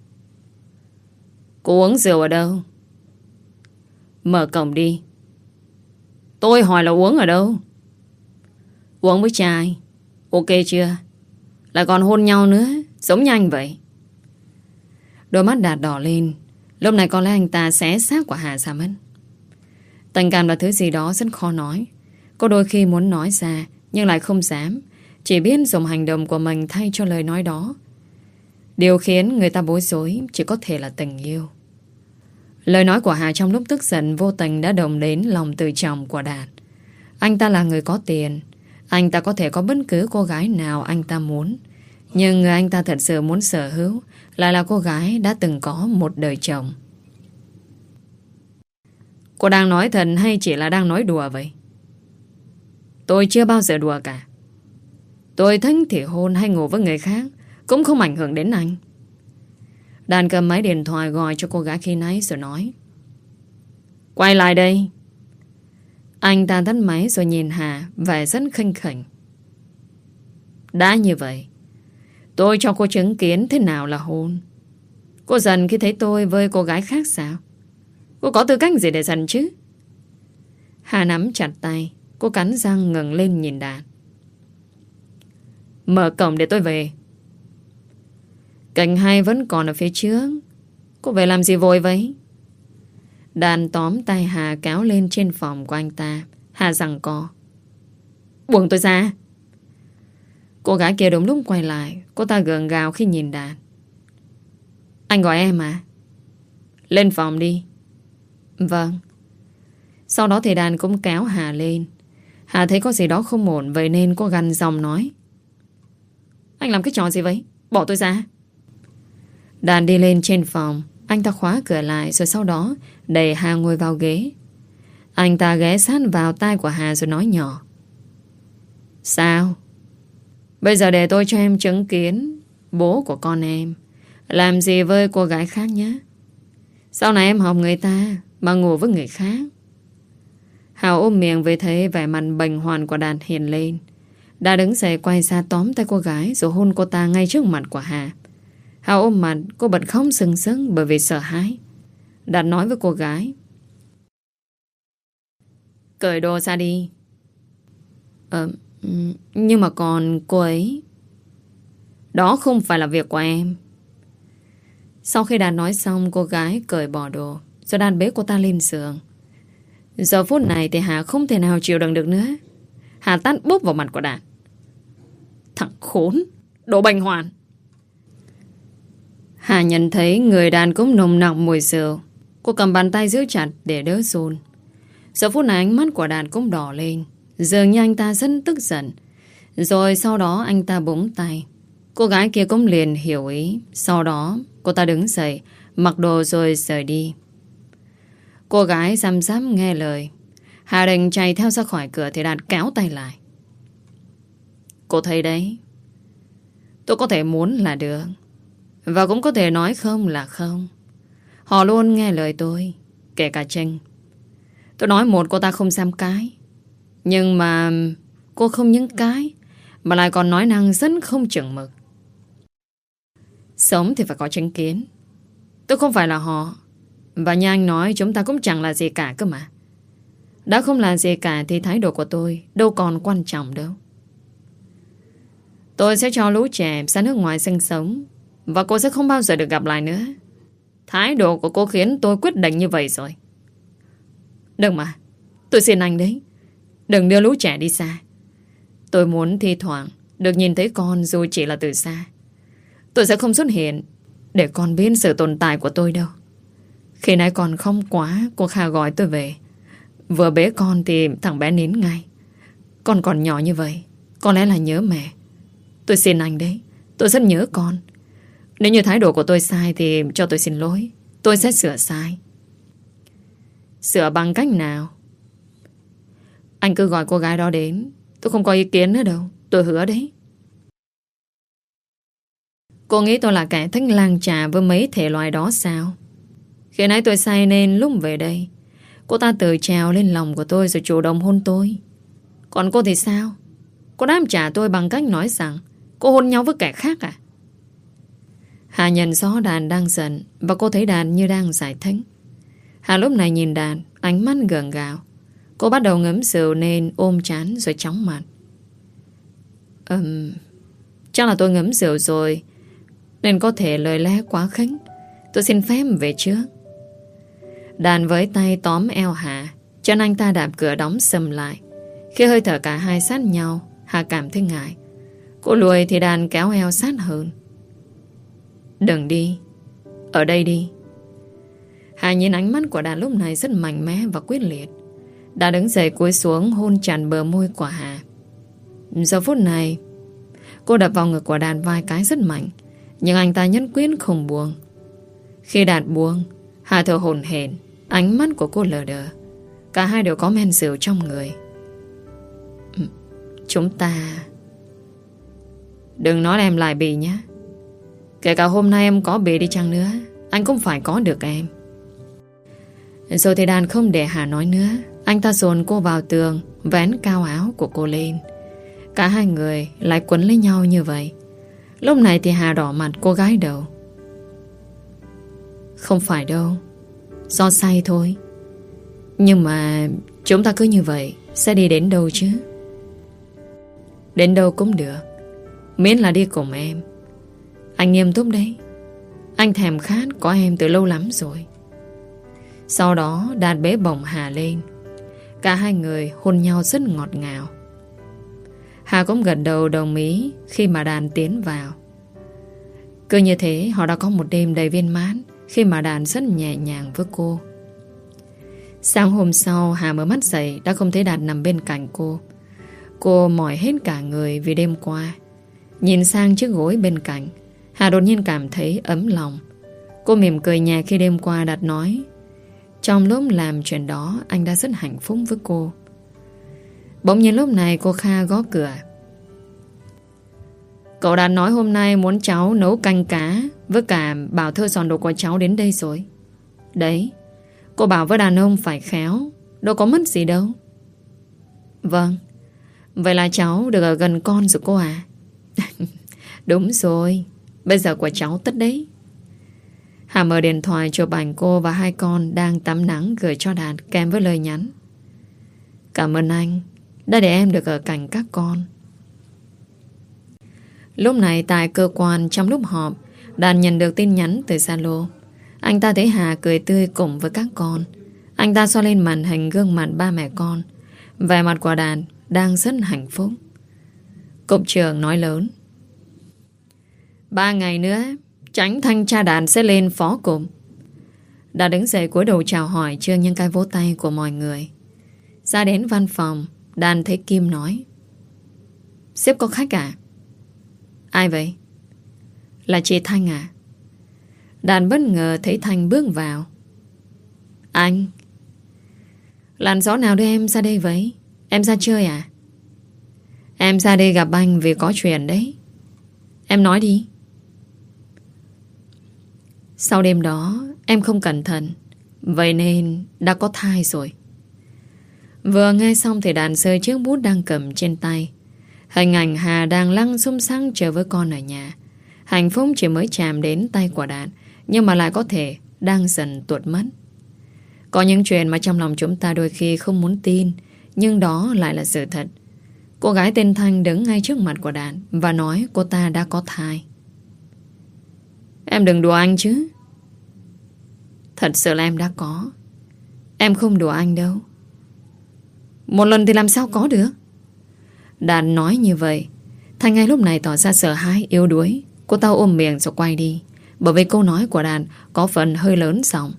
Cô uống rượu ở đâu? Mở cổng đi. Tôi hỏi là uống ở đâu? Uống với trai. Ok chưa? Lại còn hôn nhau nữa. Giống như anh vậy. Đôi mắt Đạt đỏ lên. Lúc này có lẽ anh ta xé xác của Hà ra mất. Tình cảm là thứ gì đó rất khó nói. Có đôi khi muốn nói ra nhưng lại không dám. Chỉ biết dùng hành động của mình thay cho lời nói đó. Điều khiến người ta bối rối chỉ có thể là tình yêu. Lời nói của Hà trong lúc tức giận vô tình đã động đến lòng tự trọng của Đạt. Anh ta là người có tiền. Anh ta có thể có bất cứ cô gái nào anh ta muốn. Nhưng người anh ta thật sự muốn sở hữu lại là cô gái đã từng có một đời chồng. Cô đang nói thật hay chỉ là đang nói đùa vậy? Tôi chưa bao giờ đùa cả. Tôi thích thì hôn hay ngủ với người khác cũng không ảnh hưởng đến anh. Đàn cầm máy điện thoại gọi cho cô gái khi nãy rồi nói. Quay lại đây. Anh ta tắt máy rồi nhìn Hà vẻ rất khinh khỉnh. Đã như vậy, tôi cho cô chứng kiến thế nào là hôn. Cô giận khi thấy tôi với cô gái khác sao? Cô có tư cách gì để giận chứ? Hà nắm chặt tay. Cô cắn răng ngẩng lên nhìn Đạt. Mở cổng để tôi về. Cảnh hay vẫn còn ở phía trước. Cô về làm gì vội vậy? Đàn tóm tay Hà kéo lên trên phòng của anh ta. Hà giằng co. Buông tôi ra. Cô gái kia đúng lúc quay lại. Cô ta gượng gạo khi nhìn Đạt. Anh gọi em à? Lên phòng đi. Vâng. Sau đó thì Đàn cũng kéo Hà lên. Hà thấy có gì đó không ổn, vậy nên cô gằn giọng nói: Anh làm cái trò gì vậy? Bỏ tôi ra. Đàn đi lên trên phòng. Anh ta khóa cửa lại, rồi sau đó đẩy Hà ngồi vào ghế. Anh ta ghé sát vào tai của Hà rồi nói nhỏ: Sao? Bây giờ để tôi cho em chứng kiến bố của con em làm gì với cô gái khác nhé. Sau này em học người ta mà ngủ với người khác. Hà ôm miệng vì thế vẻ mặt bềnh hoàn của Đàn hiện lên. Đã đứng dậy quay ra tóm tay cô gái rồi hôn cô ta ngay trước mặt của Hà. Hà ôm mặt, cô bật khóc sưng sưng bởi vì sợ hãi. Đạt nói với cô gái: Cởi đồ ra đi. Nhưng mà còn cô ấy. Đó không phải là việc của em. Sau khi Đạt nói xong, cô gái cởi bỏ đồ rồi Đạt bế cô ta lên giường. Giờ phút này thì Hà không thể nào chịu đựng được nữa. Hà tát bốp vào mặt của Đạt: Thằng khốn, đồ bành hoàn. Hà nhận thấy người Đạt cũng nồng nặc mùi rượu. Cô cầm bàn tay giữ chặt để đỡ run. Giờ phút này ánh mắt của Đạt cũng đỏ lên, dường như anh ta rất tức giận. Rồi sau đó anh ta búng tay. Cô gái kia cũng liền hiểu ý. Sau đó cô ta đứng dậy, mặc đồ rồi rời đi. Cô gái răm rắp nghe lời. Hà định chạy theo ra khỏi cửa thì Đạt kéo tay lại: Cô thấy đấy, tôi có thể muốn là được, và cũng có thể nói không là không. Họ luôn nghe lời tôi, kể cả Trinh. Tôi nói một, cô ta không dám cãi. Nhưng mà cô không những cãi mà lại còn nói năng rất không chừng mực. Sống thì phải có chính kiến. Tôi không phải là họ, và như anh nói, chúng ta cũng chẳng là gì cả cơ mà. Đã không là gì cả thì thái độ của tôi đâu còn quan trọng đâu. Tôi sẽ cho lũ trẻ ra nước ngoài sinh sống, và cô sẽ không bao giờ được gặp lại nữa. Thái độ của cô khiến tôi quyết định như vậy rồi. Đừng mà, tôi xin anh đấy, đừng đưa lũ trẻ đi xa. Tôi muốn thi thoảng được nhìn thấy con dù chỉ là từ xa. Tôi sẽ không xuất hiện để con biết sự tồn tại của tôi đâu. Khi nãy còn không quá, cô Kha gọi tôi về. Vừa bế con thì thằng bé nín ngay. Con còn nhỏ như vậy, có lẽ là nhớ mẹ. Tôi xin anh đấy, tôi rất nhớ con. Nếu như thái độ của tôi sai thì cho tôi xin lỗi. Tôi sẽ sửa sai. Sửa bằng cách nào? Anh cứ gọi cô gái đó đến, tôi không có ý kiến nữa đâu, tôi hứa đấy. Cô nghĩ tôi là kẻ thích lang trà với mấy thể loại đó sao? Khi nãy tôi say nên lúc về đây, cô ta tự trèo lên lòng của tôi rồi chủ động hôn tôi. Còn cô thì sao? Cô đáp trả tôi bằng cách nói rằng cô hôn nhau với kẻ khác à? Hà nhận rõ Đàn đang giận, và cô thấy Đàn như đang giải thích. Hà lúc này nhìn Đàn, ánh mắt gượng gạo. Cô bắt đầu ngấm rượu nên ôm trán rồi chóng mặt. Chắc là tôi ngấm rượu rồi nên có thể lời lẽ quá khích. Tôi xin phép về trước. Đàn với tay tóm eo Hà, chân anh ta đạp cửa đóng sầm lại. Khi hơi thở cả hai sát nhau, Hà cảm thấy ngại. Cô lùi thì Đàn kéo eo sát hơn. Đừng đi, ở đây đi. Hà nhìn ánh mắt của Đàn lúc này rất mạnh mẽ và quyết liệt. Đã đứng dậy cúi xuống hôn chặt bờ môi của Hà. Giờ phút này cô đập vào ngực của Đàn vài cái rất mạnh, nhưng anh ta nhất quyết không buông. Khi Đạt buông, Hà thở hổn hển, ánh mắt của cô lờ đờ. Cả hai đều có men rượu trong người. Chúng ta... Đừng nói em lại bị nhé. Kể cả hôm nay em có bị đi chăng nữa, anh cũng phải có được em. Rồi thì Đàn không để Hà nói nữa. Anh ta dồn cô vào tường, vén cao áo của cô lên. Cả hai người lại quấn lấy nhau như vậy. Lúc này thì Hà đỏ mặt, cô gái đầu: Không phải đâu, do say thôi. Nhưng mà chúng ta cứ như vậy sẽ đi đến đâu chứ? Đến đâu cũng được, miễn là đi cùng em. Anh nghiêm túc đấy. Anh thèm khát có em từ lâu lắm rồi. Sau đó Đạt bế bổng Hà lên. Cả hai người hôn nhau rất ngọt ngào. Hà cũng gật đầu đồng ý khi mà Đàn tiến vào. Cứ như thế họ đã có một đêm đầy viên mãn khi mà Đàn rất nhẹ nhàng với cô. Sáng hôm sau Hà mở mắt dậy đã không thấy Đạt nằm bên cạnh cô. Cô mỏi hết cả người vì đêm qua. Nhìn sang chiếc gối bên cạnh, Hà đột nhiên cảm thấy ấm lòng. Cô mỉm cười nhẹ khi đêm qua Đạt nói trong lúc làm chuyện đó anh đã rất hạnh phúc với cô. Bỗng nhiên lúc này cô Kha gõ cửa. Cậu Đạt nói hôm nay muốn cháu nấu canh cá với cả bảo thơ dọn đồ của cháu đến đây rồi. Đấy, cô bảo với đàn ông phải khéo, đâu có mất gì đâu. Vâng, vậy là cháu được ở gần con rồi cô à? Đúng rồi, bây giờ của cháu tất đấy. Hà mở điện thoại chụp ảnh cô và hai con đang tắm nắng gửi cho Đạt kèm với lời nhắn. Cảm ơn anh đã để em được ở cạnh các con. Lúc này tại cơ quan trong lúc họp, Đạt nhận được tin nhắn từ Zalo. Anh ta thấy Hà cười tươi cùng với các con. Anh ta xoa lên màn hình gương mặt ba mẹ con. Vẻ mặt của Đạt đang rất hạnh phúc. Cục trưởng nói lớn. 3 ngày nữa Chánh thanh tra Đạt sẽ lên phó cục. Đạt đứng dậy cúi đầu chào hỏi trước những cái vỗ tay của mọi người. Ra đến văn phòng, Đạt thấy Kim nói. Sếp có khách à? Ai vậy? Là chị Thanh à? Đạt bất ngờ thấy Thanh bước vào. Anh? Làn gió nào đưa em ra đây vậy? Em ra chơi à? Em ra đây gặp anh vì có chuyện đấy. Em nói đi. Sau đêm đó em không cẩn thận, vậy nên đã có thai rồi. Vừa nghe xong thì Đạt rơi chiếc bút đang cầm trên tay. Hình ảnh Hà đang lăng xung xăng chờ với con ở nhà. Hạnh phúc chỉ mới chạm đến tay của Đạt, nhưng mà lại có thể đang dần tuột mất. Có những chuyện mà trong lòng chúng ta đôi khi không muốn tin, nhưng đó lại là sự thật. Cô gái tên Thanh đứng ngay trước mặt của Đạt và nói cô ta đã có thai. Em đừng đùa anh chứ. Thật sự là em đã có. Em không đùa anh đâu. Một lần thì làm sao có được. Đạt nói như vậy. Thanh ngay lúc này tỏ ra sợ hãi, yếu đuối. Cô ta ôm miệng rồi quay đi, bởi vì câu nói của Đạt có phần hơi lớn giọng.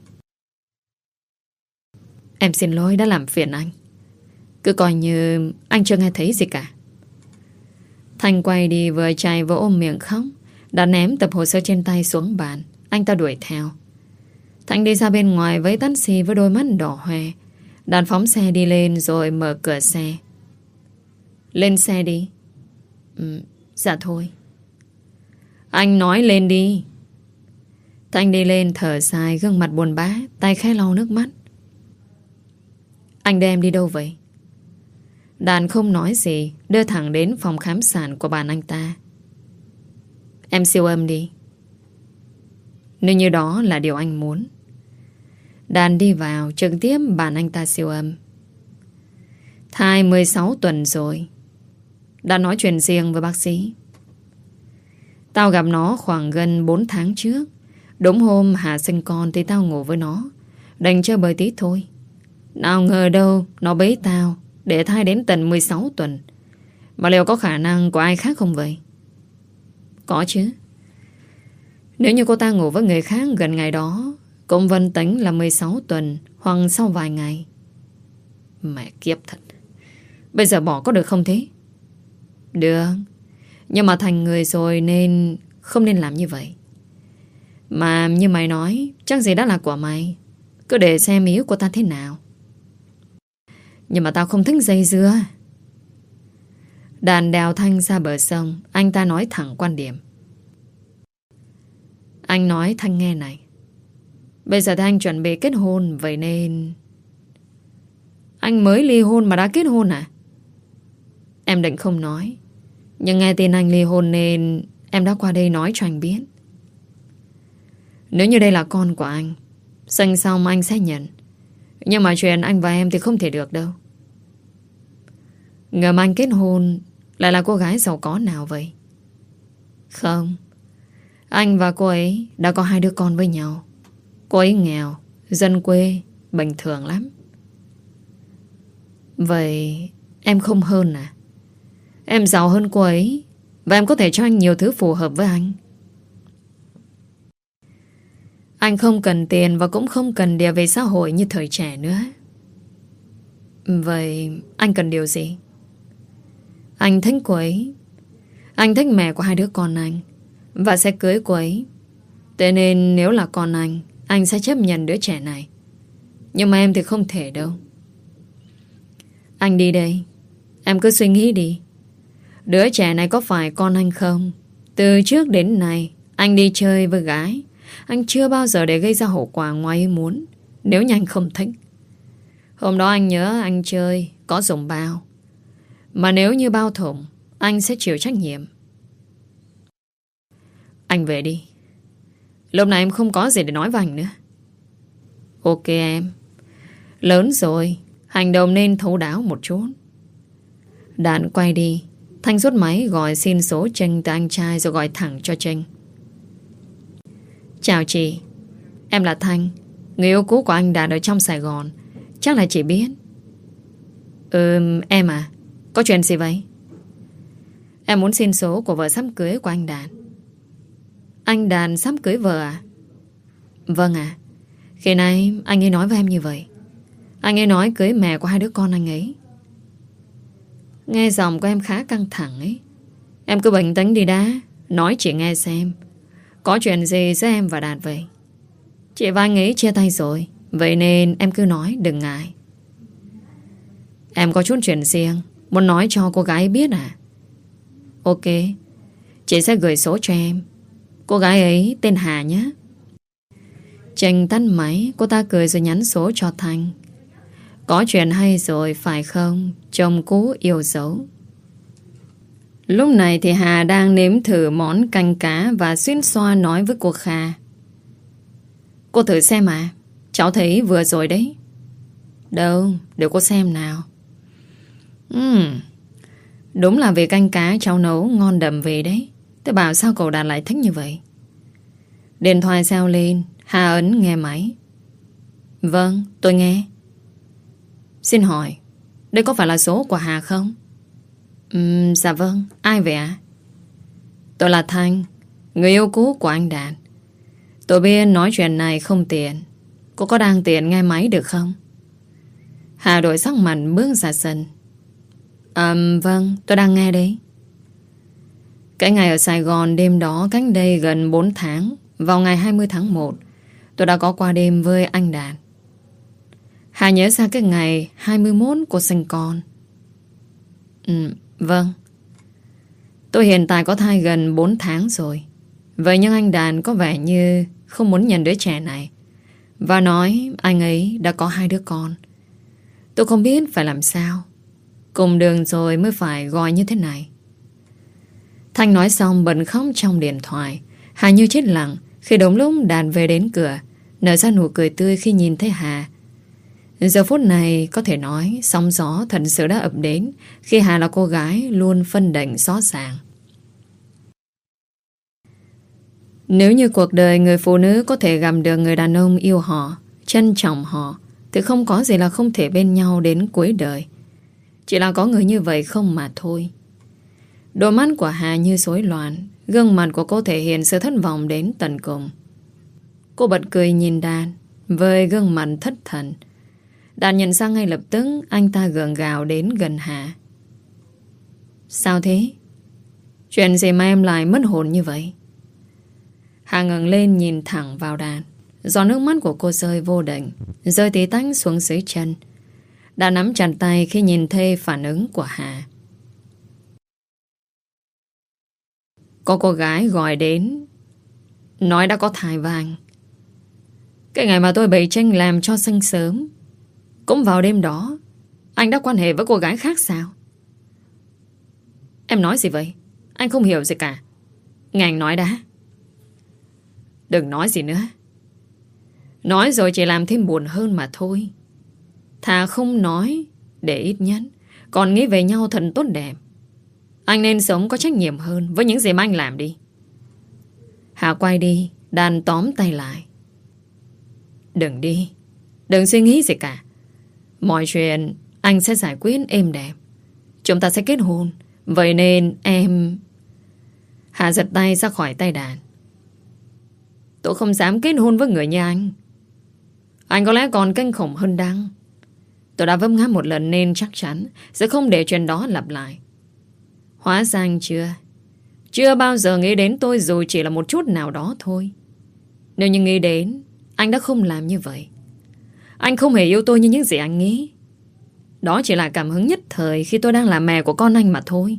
Em xin lỗi đã làm phiền anh. Cứ coi như anh chưa nghe thấy gì cả. Thanh quay đi vừa chạy vừa ôm miệng khóc. Đã ném tập hồ sơ trên tay xuống bàn. Anh ta đuổi theo. Thanh đi ra bên ngoài với taxi với đôi mắt đỏ hoe. Đạt phóng xe đi lên rồi mở cửa xe. Lên xe đi. Dạ thôi. Anh nói lên đi. Thanh đi lên thở dài, gương mặt buồn bã, tay khẽ lau nước mắt. Anh đem đi đâu vậy? Đạt không nói gì, đưa thẳng đến phòng khám sản của bạn anh ta. Em siêu âm đi. Nếu như đó là điều anh muốn. Đạt đi vào trực tiếp bạn anh ta siêu âm. Thai 16 tuần rồi. Đã nói chuyện riêng với bác sĩ. Tao gặp nó khoảng gần 4 tháng trước. Đúng hôm Hà sinh con thì tao ngủ với nó, đành chơi bời tí thôi. Nào ngờ đâu nó bế tao để thai đến tận 16 tuần. Mà liệu có khả năng của ai khác không vậy? Có chứ. Nếu như cô ta ngủ với người khác gần ngày đó, cũng vẫn tính là 16 tuần hoặc sau vài ngày. Mẹ kiếp thật. Bây giờ bỏ có được không thế? Được. Nhưng mà thành người rồi nên không nên làm như vậy. Mà như mày nói, chắc gì đó là của mày. Cứ để xem ý của ta thế nào. Nhưng mà tao không thích dây dưa. Đàn đèo Thanh ra bờ sông. Anh ta nói thẳng quan điểm. Anh nói Thanh nghe này. Bây giờ thì anh chuẩn bị kết hôn, vậy nên... Anh mới ly hôn mà đã kết hôn à? Em định không nói, nhưng nghe tin anh ly hôn nên em đã qua đây nói cho anh biết. Nếu như đây là con của anh, sinh xong anh sẽ nhận. Nhưng mà chuyện anh và em thì không thể được đâu. Ngờ anh kết hôn lại là cô gái giàu có nào vậy? Không. Anh và cô ấy đã có 2 đứa con với nhau. Cô ấy nghèo, dân quê, bình thường lắm. Vậy em không hơn à? Em giàu hơn cô ấy, và em có thể cho anh nhiều thứ phù hợp với anh. Anh không cần tiền và cũng không cần địa vị xã hội như thời trẻ nữa. Vậy anh cần điều gì? Anh thích cô ấy. Anh thích mẹ của hai đứa con anh và sẽ cưới cô ấy. Thế nên nếu là con anh sẽ chấp nhận đứa trẻ này. Nhưng mà em thì không thể đâu. Anh đi đây. Em cứ suy nghĩ đi. Đứa trẻ này có phải con anh không? Từ trước đến nay anh đi chơi với gái, anh chưa bao giờ để gây ra hậu quả ngoài ý muốn. Nếu như anh không thích. Hôm đó anh nhớ anh chơi có dùng bao. Mà nếu như bao thủng, anh sẽ chịu trách nhiệm. Anh về đi. Lúc này em không có gì để nói với anh nữa. Ok em. Lớn rồi, hành động nên thấu đáo một chút. Đạn quay đi. Thanh rút máy gọi xin số Trinh từ anh trai rồi gọi thẳng cho Trinh. Chào chị. Em là Thanh, người yêu cũ của anh Đạt ở trong Sài Gòn. Chắc là chị biết. Em à? Có chuyện gì vậy? Em muốn xin số của vợ sắp cưới của anh Đạt. Anh Đạt sắp cưới vợ à? Vâng ạ. Khi nãy anh ấy nói với em như vậy. Anh ấy nói cưới mẹ của hai đứa con anh ấy. Nghe giọng của em khá căng thẳng ấy. Em cứ bình tĩnh đi đã. Nói chị nghe xem. Có chuyện gì giữa em và Đạt vậy? Chị và anh ấy chia tay rồi. Vậy nên em cứ nói, đừng ngại. Em có chút chuyện riêng muốn nói cho cô gái biết à? Ok. Chị sẽ gửi số cho em. Cô gái ấy tên Hà nhé. Trinh tắt máy. Cô ta cười rồi nhắn số cho Thanh. Có chuyện hay rồi phải không? Chồng cũ yêu dấu. Lúc này thì Hà đang nếm thử món canh cá và xuyên xoa nói với cô Kha. Cô thử xem à. Cháu thấy vừa rồi đấy. Đâu, để cô xem nào. Đúng là vì canh cá cháu nấu ngon đậm về đấy. Tôi bảo sao cậu Đạt lại thích như vậy. Điện thoại reo lên. Hà ấn nghe máy. Vâng, tôi nghe. Xin hỏi, đây có phải là số của Hà không? Dạ vâng, ai vậy ạ? Tôi là Thanh, người yêu cũ của anh Đạt. Tôi biết nói chuyện này không tiện. Cô có đang tiện nghe máy được không? Hà đổi sắc mặt bước ra sân. Vâng, tôi đang nghe đấy. Cái ngày ở Sài Gòn đêm đó cách đây gần 4 tháng, vào ngày 20 tháng 1, tôi đã có qua đêm với anh Đạt. Hà nhớ ra cái ngày 21 của sinh con. Vâng. Tôi hiện tại có thai gần 4 tháng rồi. Vậy nhưng anh Đạt có vẻ như không muốn nhận đứa trẻ này và nói anh ấy đã có 2 đứa con. Tôi không biết phải làm sao. Cùng đường rồi mới phải gọi như thế này. Thanh nói xong bật khóc trong điện thoại. Hà như chết lặng khi đúng lúc Đạt về đến cửa, nở ra nụ cười tươi khi nhìn thấy Hà. Giờ phút này có thể nói sóng gió thật sự đã ập đến khi Hà là cô gái luôn phân định rõ ràng. Nếu như cuộc đời người phụ nữ có thể gặp được người đàn ông yêu họ, trân trọng họ, thì không có gì là không thể bên nhau đến cuối đời. Chỉ là có người như vậy không mà thôi. Đôi mắt của Hà như rối loạn, gương mặt của cô thể hiện sự thất vọng đến tận cùng. Cô bật cười nhìn Đạt với gương mặt thất thần. Đạt nhận ra ngay lập tức anh ta gượng gạo đến gần Hà. Sao thế? Chuyện gì mà em lại mất hồn như vậy? Hà ngẩng lên nhìn thẳng vào Đạt. Giọt nước mắt của cô rơi vô định, rơi tí tách xuống dưới chân. Đạt nắm chặt tay khi nhìn thấy phản ứng của Hà. Có cô gái gọi đến, nói đã có thai với anh. Cái ngày mà tôi bị Trinh làm cho sinh sớm, cũng vào đêm đó anh đã quan hệ với cô gái khác sao? Em nói gì vậy? Anh không hiểu gì cả. Nghe anh nói đã. Đừng nói gì nữa. Nói rồi chỉ làm thêm buồn hơn mà thôi. Thà không nói, để ít nhất còn nghĩ về nhau thật tốt đẹp. Anh nên sống có trách nhiệm hơn với những gì mà anh làm đi. Hà quay đi, Đàn tóm tay lại. Đừng đi, đừng suy nghĩ gì cả. Mọi chuyện anh sẽ giải quyết êm đẹp. Chúng ta sẽ kết hôn. Vậy nên em... Hà giật tay ra khỏi tay Đàn. Tôi không dám kết hôn với người như anh. Anh có lẽ còn kinh khủng hơn Đăng. Tôi đã vấp ngã một lần nên chắc chắn sẽ không để chuyện đó lặp lại. Hóa ra anh chưa bao giờ nghĩ đến tôi dù chỉ là một chút nào đó thôi. Nếu như nghĩ đến, anh đã không làm như vậy. Anh không hề yêu tôi như những gì anh nghĩ. Đó chỉ là cảm hứng nhất thời khi tôi đang là mẹ của con anh mà thôi.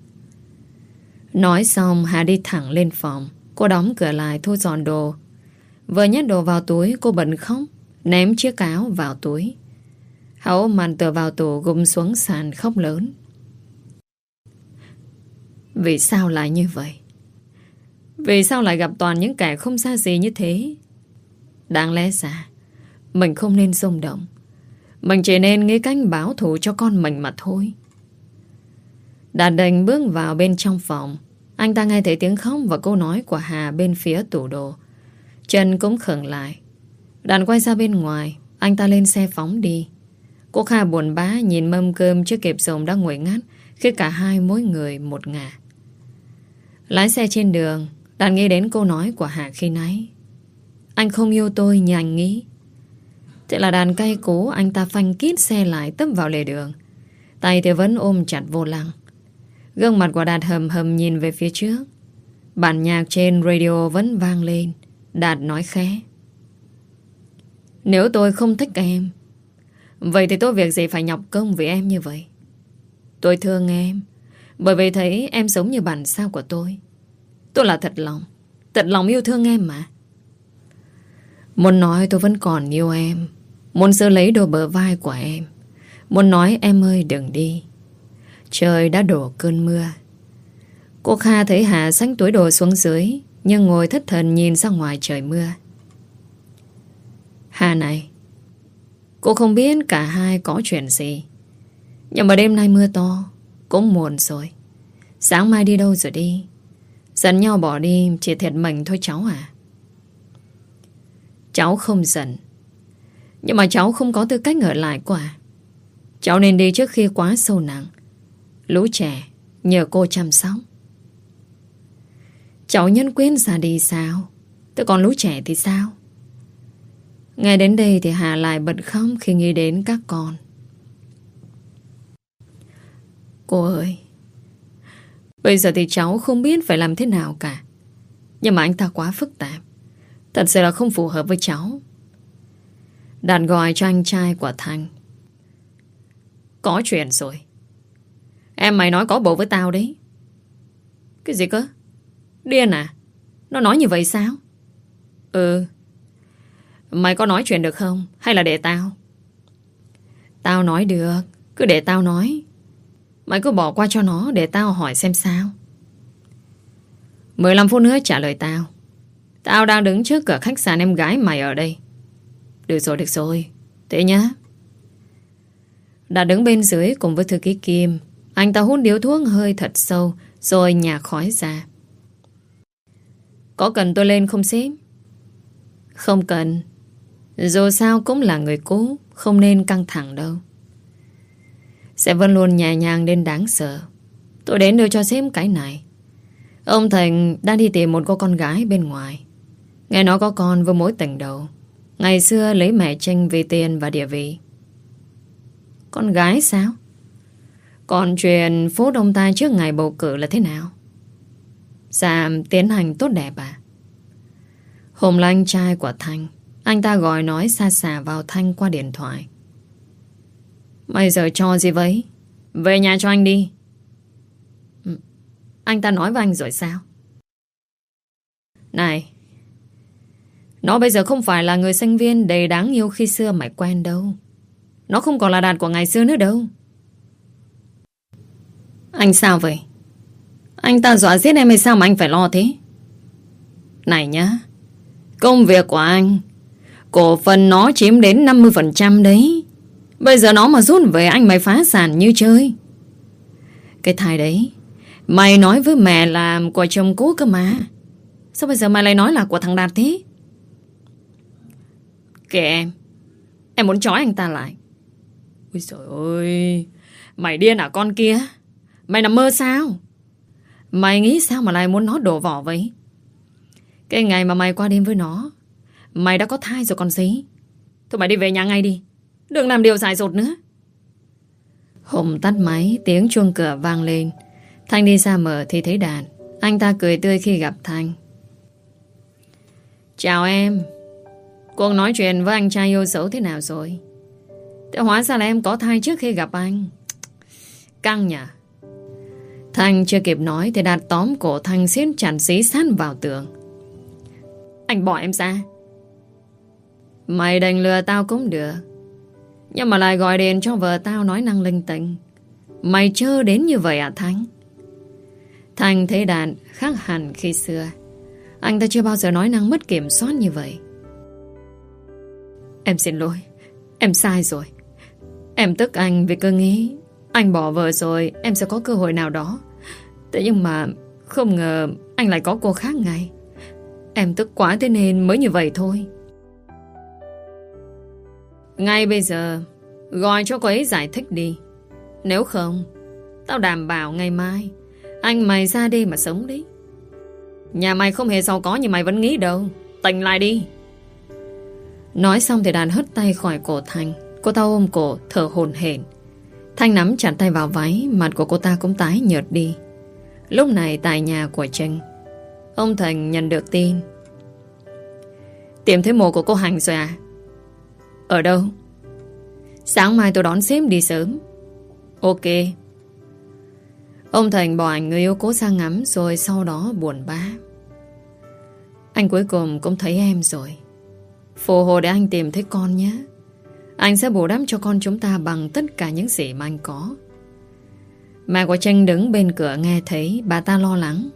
Nói xong Hà đi thẳng lên phòng. Cô đóng cửa lại thu dọn đồ. Vừa nhét đồ vào túi cô bật khóc, ném chiếc áo vào túi. Hà ôm mặt tựa vào tủ, gục xuống sàn khóc lớn. Vì sao lại như vậy? Vì sao lại gặp toàn những kẻ không xa gì như thế? Đáng lẽ ra mình không nên xung động. Mình chỉ nên nghĩ cách báo thù cho con mình mà thôi. Đạt Định bước vào bên trong phòng. Anh ta nghe thấy tiếng khóc và câu nói của Hà bên phía tủ đồ. Chân cũng khựng lại. Đạt quay ra bên ngoài. Anh ta lên xe phóng đi. Cô Kha buồn bã nhìn mâm cơm chưa kịp dùng đã nguội ngắt khi cả hai mỗi người một ngả. Lái xe trên đường, Đạt nghĩ đến câu nói của Hà khi nãy. Anh không yêu tôi như anh nghĩ. Thế là Đạt cay cú, anh ta phanh kít xe lại tấp vào lề đường. Tay thì vẫn ôm chặt vô lăng. Gương mặt của Đạt hầm hầm nhìn về phía trước. Bản nhạc trên radio vẫn vang lên. Đạt nói khẽ. Nếu tôi không thích em, vậy thì tôi việc gì phải nhọc công vì em như vậy? Tôi thương em bởi vì thấy em giống như bản sao của tôi. Tôi là thật lòng yêu thương em mà. Muốn nói tôi vẫn còn yêu em, muốn giữ lấy đôi bờ vai của em, muốn nói em ơi đừng đi. Trời đã đổ cơn mưa. Cô Kha thấy Hà xách túi đồ xuống dưới, nhưng ngồi thất thần nhìn ra ngoài trời mưa. Hà này, cô không biết cả hai có chuyện gì, nhưng mà đêm nay mưa to, cũng muộn rồi. Sáng mai đi đâu rồi đi? Giận nhau bỏ đi chỉ thiệt mình thôi cháu à. Cháu không giận, nhưng mà cháu không có tư cách ở lại quả. Cháu nên đi trước khi quá sâu nặng. Lũ trẻ nhờ cô chăm sóc. Cháu nhân quyến ra đi sao? Thế còn lũ trẻ thì sao? Ngay đến đây thì Hà lại bật khóc khi nghĩ đến các con. Cô ơi, bây giờ thì cháu không biết phải làm thế nào cả. Nhưng mà anh ta quá phức tạp, thật sự là không phù hợp với cháu. Đạt gọi cho anh trai của Thành. Có chuyện rồi. Em mày nói có bầu với tao đấy. Cái gì cơ? Điên à? Nó nói như vậy sao? Ừ. Mày có nói chuyện được không? Hay là để tao? Tao nói được. Cứ để tao nói. Mày cứ bỏ qua cho nó để tao hỏi xem sao. 15 phút nữa trả lời tao. Tao đang đứng trước cửa khách sạn em gái mày ở đây. Được rồi. Thế nhá. Đã đứng bên dưới cùng với thư ký Kim. Anh ta hút điếu thuốc hơi thật sâu rồi nhả khói ra. Có cần tôi lên không sếp? Không cần. Dù sao cũng là người cũ, không nên căng thẳng đâu. Sẽ vẫn luôn nhẹ nhàng đến đáng sợ. Tôi đến đưa cho sếp cái này. Ông Thành đang đi tìm một cô con gái bên ngoài. Nghe nói có con với mối tình đầu. Ngày xưa lấy mẹ tranh vì tiền và địa vị. Con gái sao? Còn chuyện phốt ông ta trước ngày bầu cử là thế nào? Dạ tiến hành tốt đẹp à? Hôm là anh trai của Thanh. Anh ta gọi nói xa xả vào Thanh qua điện thoại. Bây giờ cho gì vậy? Về nhà cho anh đi. Anh ta nói với anh rồi sao? Này, nó bây giờ không phải là người sinh viên đầy đáng yêu khi xưa mày quen đâu. Nó không còn là Đạt của ngày xưa nữa đâu. Anh sao vậy? Anh ta dọa giết em hay sao mà anh phải lo thế? Này nhá, công việc của anh, cổ phần nó chiếm đến 50% đấy. Bây giờ nó mà rút về anh mày phá sản như chơi. Cái thai đấy mày nói với mẹ là của chồng cũ cơ mà. Sao bây giờ mày lại nói là của thằng Đạt thế? Kìa em muốn trói anh ta lại. Ôi trời ơi, mày điên à con kia? Mày nằm mơ sao? Mày nghĩ sao mà lại muốn nó đổ vỏ vậy? Cái ngày mà mày qua đêm với nó, mày đã có thai rồi còn gì. Thôi mày đi về nhà ngay đi, đừng làm điều dại dột nữa. Hùng tắt máy, tiếng chuông cửa vang lên. Thanh đi ra mở thì thấy Đạt. Anh ta cười tươi khi gặp Thanh. Chào em. Cuộc nói chuyện với anh trai yêu dấu thế nào rồi? Thế hóa ra là em có thai trước khi gặp anh. Căng nhỉ? Thanh chưa kịp nói thì Đạt tóm cổ Thanh siết chặt dí sát vào tường. Anh bỏ em ra. Mày đành lừa tao cũng được, nhưng mà lại gọi điện cho vợ tao nói năng linh tinh. Mày chơ đến như vậy à Thanh? Thanh thấy Đạt khác hẳn khi xưa. Anh ta chưa bao giờ nói năng mất kiểm soát như vậy. Em xin lỗi, em sai rồi. Em tức anh vì cứ nghĩ anh bỏ vợ rồi em sẽ có cơ hội nào đó. Thế nhưng mà không ngờ anh lại có cô khác ngay. Em tức quá thế nên mới như vậy thôi. Ngay bây giờ gọi cho cô ấy giải thích đi. Nếu không, tao đảm bảo ngày mai anh mày ra đi mà sống đi. Nhà mày không hề giàu có như mày vẫn nghĩ đâu. Tỉnh lại đi. Nói xong thì Đạt hất tay khỏi cổ Thanh. Cô ta ôm cổ thở hổn hển. Thanh nắm chặt tay vào váy. Mặt của cô ta cũng tái nhợt đi. Lúc này tại nhà của Trinh, ông Thành nhận được tin. Tìm thấy mộ của cô Hạnh rồi à? Ở đâu? Sáng mai tôi đón sếp đi sớm. Ok. Ông Thành bỏ ảnh người yêu cố sang ngắm, rồi sau đó buồn bã. Anh cuối cùng cũng thấy em rồi. Phù hộ để anh tìm thấy con nhé. Anh sẽ bù đắp cho con chúng ta bằng tất cả những gì mà anh có. Mẹ của Tranh đứng bên cửa nghe thấy, bà ta lo lắng.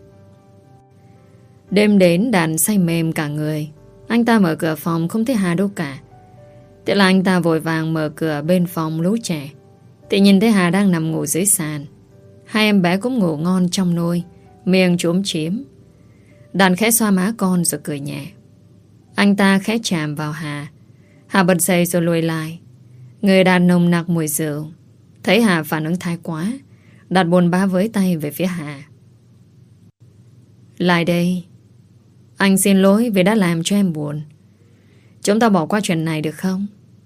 Đêm đến Đạt say mềm cả người. Anh ta mở cửa phòng không thấy Hà đâu cả. Thế là anh ta vội vàng mở cửa bên phòng lũ trẻ, thì nhìn thấy Hà đang nằm ngủ dưới sàn. Hai em bé cũng ngủ ngon trong nôi, miệng chúm chím. Đạt khẽ xoa má con rồi cười nhẹ. Anh ta khẽ chạm vào Hà. Hà bật dậy rồi lùi lại. Người Đạt nồng nặc mùi rượu. Thấy Hà phản ứng thái quá, Đạt buồn bã với tay về phía Hà. Lại đây. Anh xin lỗi vì đã làm cho em buồn. Chúng ta bỏ qua chuyện này được không?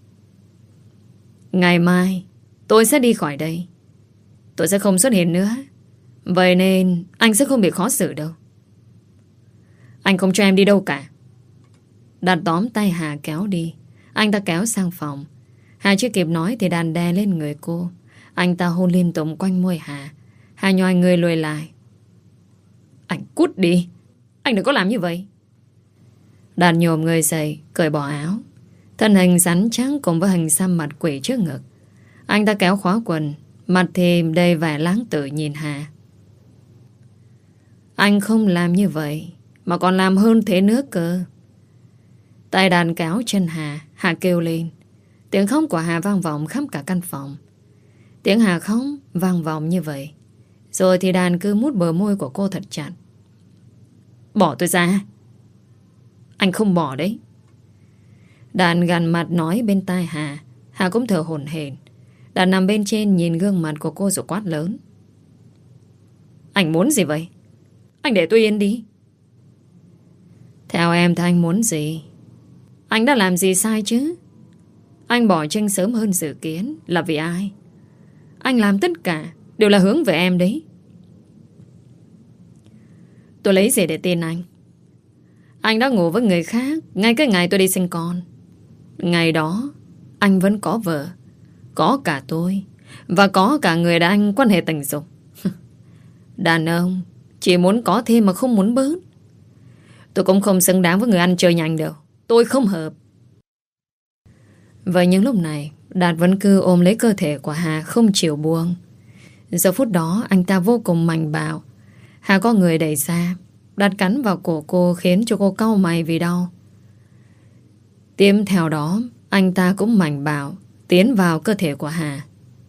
Ngày mai tôi sẽ đi khỏi đây. Tôi sẽ không xuất hiện nữa. Vậy nên anh sẽ không bị khó xử đâu. Anh không cho em đi đâu cả. Đạt tóm tay Hà kéo đi. Anh ta kéo sang phòng. Hà chưa kịp nói thì Đạt đè lên người cô. Anh ta hôn liên tục quanh môi Hà. Hà nhòi người lùi lại. Anh cút đi. Anh đừng có làm như vậy. Đạt nhổm người dậy, cởi bỏ áo. Thân hình rắn trắng cùng với hình xăm mặt quỷ trước ngực. Anh ta kéo khóa quần, mặt thì đầy vẻ láng tự nhìn Hà. Anh không làm như vậy, mà còn làm hơn thế nữa cơ. Tay Đạt kéo chân Hà. Hà kêu lên. Tiếng khóc của Hà vang vọng khắp cả căn phòng. Tiếng Hà khóc vang vọng như vậy. Rồi thì Đạt cứ mút bờ môi của cô thật chặt. Bỏ tôi ra. Anh không bỏ đấy. Đạt gằn mặt nói bên tai Hà. Hà cũng thở hổn hển. Đạt nằm bên trên nhìn gương mặt của cô rồi quát lớn. Anh muốn gì vậy? Anh để tôi yên đi. Theo em thì anh muốn gì? Anh đã làm gì sai chứ? Anh bỏ Trinh sớm hơn dự kiến là vì ai? Anh làm tất cả đều là hướng về em đấy. Tôi lấy gì để tin anh? Anh đã ngủ với người khác ngay cái ngày tôi đi sinh con. Ngày đó anh vẫn có vợ, có cả tôi, và có cả người đã anh quan hệ tình dục. Đàn ông chỉ muốn có thêm mà không muốn bớt. Tôi cũng không xứng đáng với người ăn chơi nhanh đâu. Tôi không hợp. Vậy những lúc này Đạt vẫn cứ ôm lấy cơ thể của Hà không chịu buông. Giờ phút đó anh ta vô cùng mạnh bạo. Hà có người đẩy ra. Đạt cắn vào cổ cô khiến cho cô cau mày vì đau. Tiếp theo đó anh ta cũng mạnh bạo tiến vào cơ thể của Hà.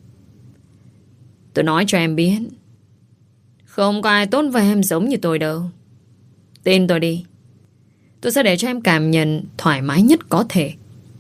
Tôi nói cho em biết, không có ai tốt với em giống như tôi đâu. Tin tôi đi. Tôi sẽ để cho em cảm nhận thoải mái nhất có thể.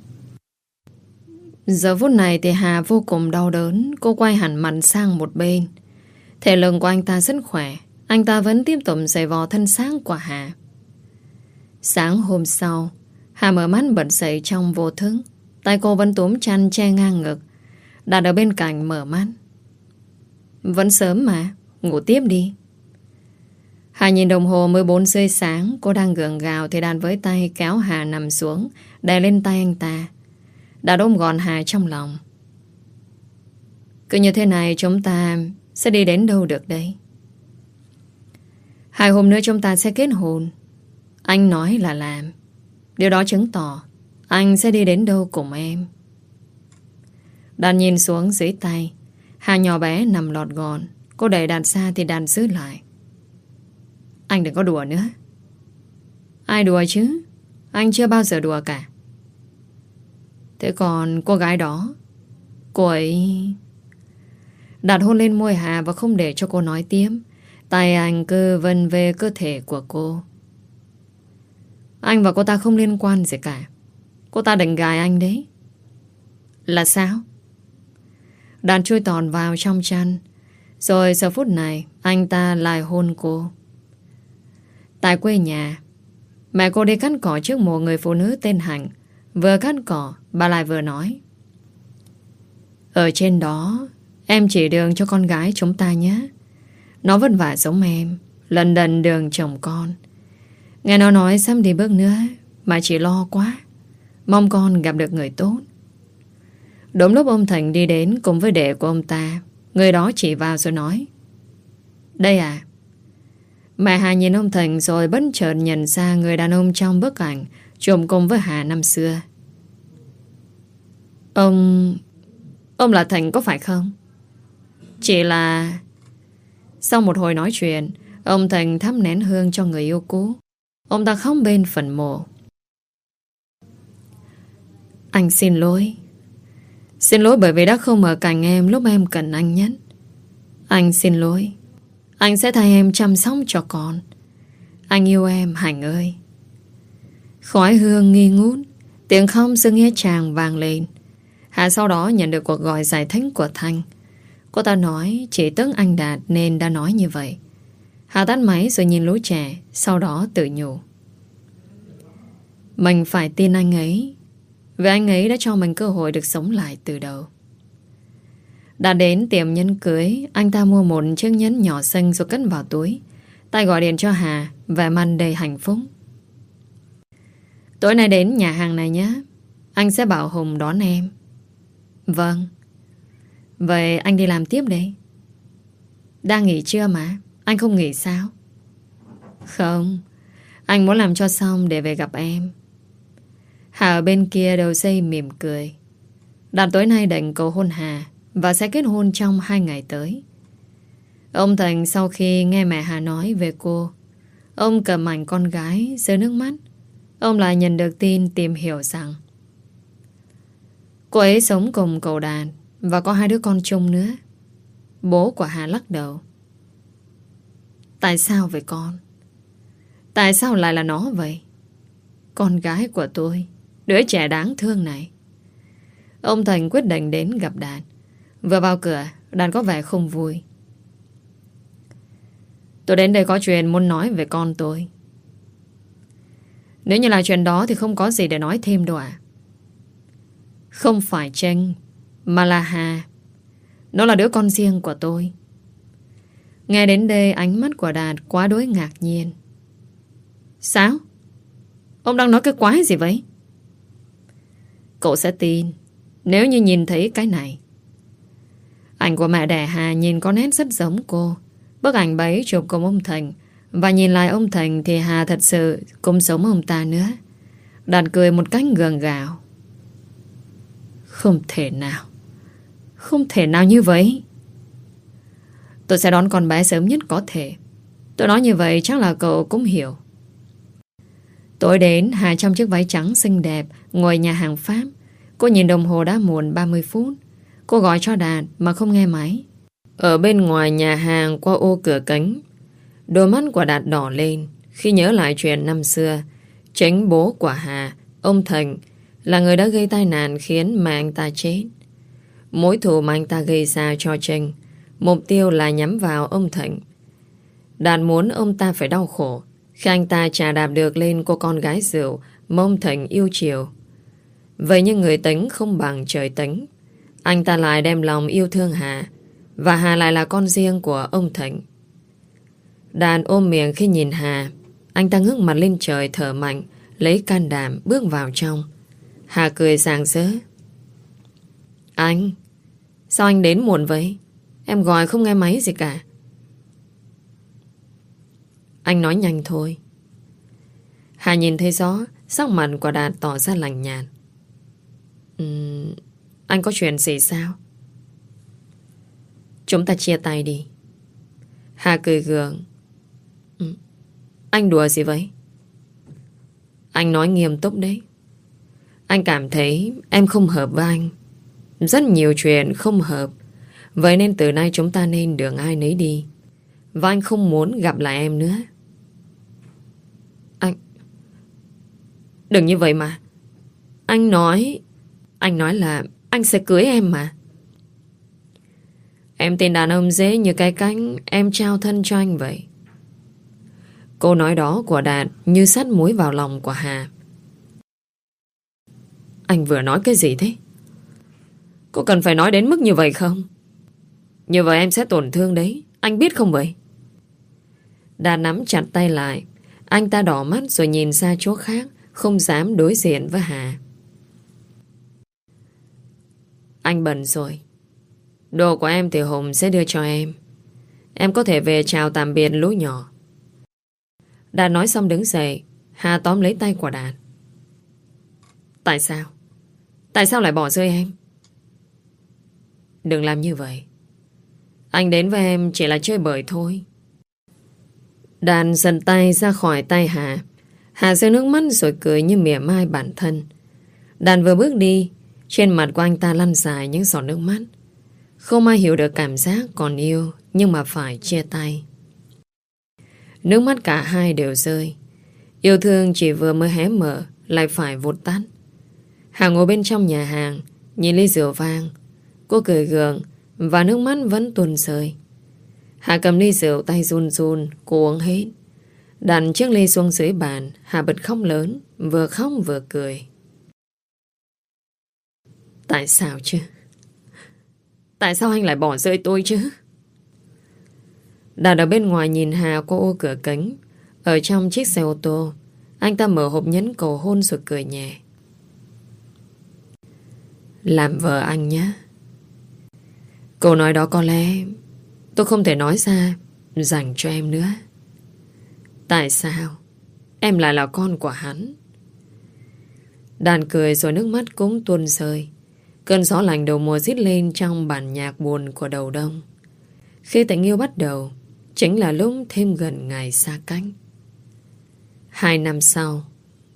Giờ phút này thì Hà vô cùng đau đớn. Cô quay hẳn mặt sang một bên. Thể lực của anh ta rất khỏe. Anh ta vẫn tiếp tục giày vò thân xác của Hà. Sáng hôm sau, Hà mở mắt bật dậy trong vô thức. Tay cô vẫn túm chăn che ngang ngực. Đạt ở bên cạnh mở mắt. Vẫn sớm mà, ngủ tiếp đi. Hà nhìn đồng hồ 14 rưỡi sáng. Cô đang gượng gạo thì Đạt với tay kéo Hà nằm xuống, đè lên tay anh ta. Đạt ôm gọn Hà trong lòng. Cứ như thế này chúng ta sẽ đi đến đâu được đây? 2 hôm nữa chúng ta sẽ kết hôn. Anh nói là làm. Điều đó chứng tỏ anh sẽ đi đến đâu cùng em. Đạt nhìn xuống dưới tay. Hà nhỏ bé nằm lọt gọn. Cô đẩy Đạt ra thì Đạt giữ lại. Anh đừng có đùa nữa. Ai đùa chứ? Anh chưa bao giờ đùa cả. Thế còn cô gái đó, cô ấy... Đạt hôn lên môi Hà và không để cho cô nói tiếp. Tay anh cứ vân về cơ thể của cô. Anh và cô ta không liên quan gì cả. Cô ta định gài anh đấy. Là sao? Đạt chui tòn vào trong chăn. Rồi giờ phút này anh ta lại hôn cô. Tại quê nhà, mẹ cô đi cắt cỏ trước một người phụ nữ tên Hạnh. Vừa cắt cỏ, bà lại vừa nói: ở trên đó em chỉ đường cho con gái chúng ta nhé. Nó vất vả giống em, lần đần đường chồng con. Nghe nó nói sắp đi bước nữa mà chỉ lo quá. Mong con gặp được người tốt. Đúng lúc ông Thành đi đến cùng với đệ của ông ta, người đó chỉ vào rồi nói: đây à? Mẹ Hà nhìn ông Thành rồi bất chợt nhận ra người đàn ông trong bức ảnh chụp cùng với Hà năm xưa. Ông là Thành có phải không? Chỉ là... Sau một hồi nói chuyện, ông Thành thắp nén hương cho người yêu cũ. Ông ta khóc bên phần mộ. Anh xin lỗi. Xin lỗi bởi vì đã không ở cạnh em lúc em cần anh nhất. Anh xin lỗi. Anh sẽ thay em chăm sóc cho con. Anh yêu em Hạnh ơi. Khói hương nghi ngút, tiếng khóc giữa nghĩa trang vang lên. Hà sau đó nhận được cuộc gọi giải thích của Thanh. Cô ta nói chỉ tức anh Đạt nên đã nói như vậy. Hà tắt máy rồi nhìn lũ trẻ, sau đó tự nhủ: mình phải tin anh ấy, vì anh ấy đã cho mình cơ hội được sống lại từ đầu. Đã đến tiệm nhẫn cưới, anh ta mua một chiếc nhẫn nhỏ xinh rồi cất vào túi. Tay gọi điện cho Hà, vẻ mặt đầy hạnh phúc. Tối nay đến nhà hàng này nhé. Anh sẽ bảo Hùng đón em. Vâng. Vậy anh đi làm tiếp đây. Đang nghỉ trưa mà. Anh không nghỉ sao? Không. Anh muốn làm cho xong để về gặp em. Hà ở bên kia đầu dây mỉm cười. Đạt tối nay định cầu hôn Hà và sẽ kết hôn trong 2 ngày tới. Ông Thành sau khi nghe mẹ Hà nói về cô, ông cầm ảnh con gái rơi nước mắt. Ông lại nhận được tin tìm hiểu rằng cô ấy sống cùng cậu Đạt và có 2 đứa con chung nữa. Bố của Hà lắc đầu. Tại sao vậy con? Tại sao lại là nó vậy? Con gái của tôi, đứa trẻ đáng thương này. Ông Thành quyết định đến gặp Đạt. Vừa vào cửa, Đạt có vẻ không vui. Tôi đến đây có chuyện muốn nói về con tôi. Nếu như là chuyện đó thì không có gì để nói thêm đâu ạ. Không phải Trinh, mà là Hà. Nó là đứa con riêng của tôi. Nghe đến đây ánh mắt của Đạt quá đối ngạc nhiên. Sao? Ông đang nói cái quái gì vậy? Cậu sẽ tin nếu như nhìn thấy cái này. Ảnh của mẹ đẻ Hà nhìn có nét rất giống cô. Bức ảnh bấy chụp cùng ông Thành. Và nhìn lại ông Thành thì Hà thật sự cũng giống ông ta nữa. Đạt cười một cách gượng gạo. Không thể nào. Không thể nào như vậy. Tôi sẽ đón con bé sớm nhất có thể. Tôi nói như vậy chắc là cậu cũng hiểu. Tối đến, Hà trong chiếc váy trắng xinh đẹp ngồi nhà hàng Pháp. Cô nhìn đồng hồ đã muộn 30 phút. Cô gọi cho Đạt mà không nghe máy. Ở bên ngoài nhà hàng qua ô cửa kính, đôi mắt của Đạt đỏ lên khi nhớ lại chuyện năm xưa. Chính bố của Hà, ông Thành, là người đã gây tai nạn khiến mẹ anh ta chết. Mối thù mà anh ta gây ra cho Trinh, mục tiêu là nhắm vào ông Thành. Đạt muốn ông ta phải đau khổ, Khi anh ta chà đạp được lên cô con gái rượu mà ông Thịnh yêu chiều. Vậy nhưng người tính không bằng trời tính. Anh ta lại đem lòng yêu thương Hà, và Hà lại là con riêng của ông Thịnh. Đàn ôm miệng khi nhìn Hà. Anh ta ngước mặt lên trời thở mạnh, lấy can đảm bước vào trong. Hà cười rạng rỡ. Anh, sao anh đến muộn vậy? Em gọi không nghe máy gì cả. Anh nói nhanh thôi. Hà nhìn thấy rõ, sắc mặt của Đạt tỏ ra lạnh nhạt. Anh có chuyện gì sao? Chúng ta chia tay đi. Hà cười gượng. Anh đùa gì vậy? Anh nói nghiêm túc đấy. Anh cảm thấy em không hợp với anh. Rất nhiều chuyện không hợp. Vậy nên từ nay chúng ta nên đường ai nấy đi. Và anh không muốn gặp lại em nữa. Anh... Đừng như vậy mà. Anh nói là anh sẽ cưới em mà. Em tin đàn ông dễ như cái cánh em trao thân cho anh vậy. Câu nói đó của Đạt như sắt muối vào lòng của Hà. Anh vừa nói cái gì thế? Có cần phải nói đến mức như vậy không? Như vậy em sẽ tổn thương đấy. Anh biết không vậy? Đạt nắm chặt tay lại. Anh ta đỏ mắt rồi nhìn ra chỗ khác, không dám đối diện với Hà. Anh bận rồi. Đồ của em thì Hùng sẽ đưa cho em. Em có thể về chào tạm biệt lũ nhỏ. Đạt nói xong đứng dậy. Hà tóm lấy tay của Đạt. Tại sao? Tại sao lại bỏ rơi em? Đừng làm như vậy. Anh đến với em chỉ là chơi bời thôi. Đạt giật tay ra khỏi tay Hà. Hà rơi nước mắt rồi cười như mỉa mai bản thân. Đạt vừa bước đi, trên mặt của anh ta lăn dài những giọt nước mắt. Không ai hiểu được cảm giác còn yêu nhưng mà phải chia tay. Nước mắt cả hai đều rơi. Yêu thương chỉ vừa mới hé mở lại phải vụt tắt. Hà ngồi bên trong nhà hàng, nhìn ly rượu vang. Cô cười gượng và nước mắt vẫn tuôn rơi. Hà cầm ly rượu tay run run, cô uống hết. Đặt chiếc ly xuống dưới bàn. Hà bật khóc lớn, vừa khóc vừa cười. Tại sao chứ? Tại sao anh lại bỏ rơi tôi chứ? Đạt ở bên ngoài nhìn Hà qua ô cửa kính. Ở trong chiếc xe ô tô, anh ta mở hộp nhẫn cầu hôn rồi cười nhẹ. Làm vợ anh nhé. Câu nói đó có lẽ tôi không thể nói ra dành cho em nữa. Tại sao em lại là con của hắn? Đàn cười rồi nước mắt cũng tuôn rơi. Cơn gió lạnh đầu mùa rít lên trong bản nhạc buồn của đầu đông. Khi tình yêu bắt đầu, chính là lúc thêm gần ngày xa cách. 2 năm sau,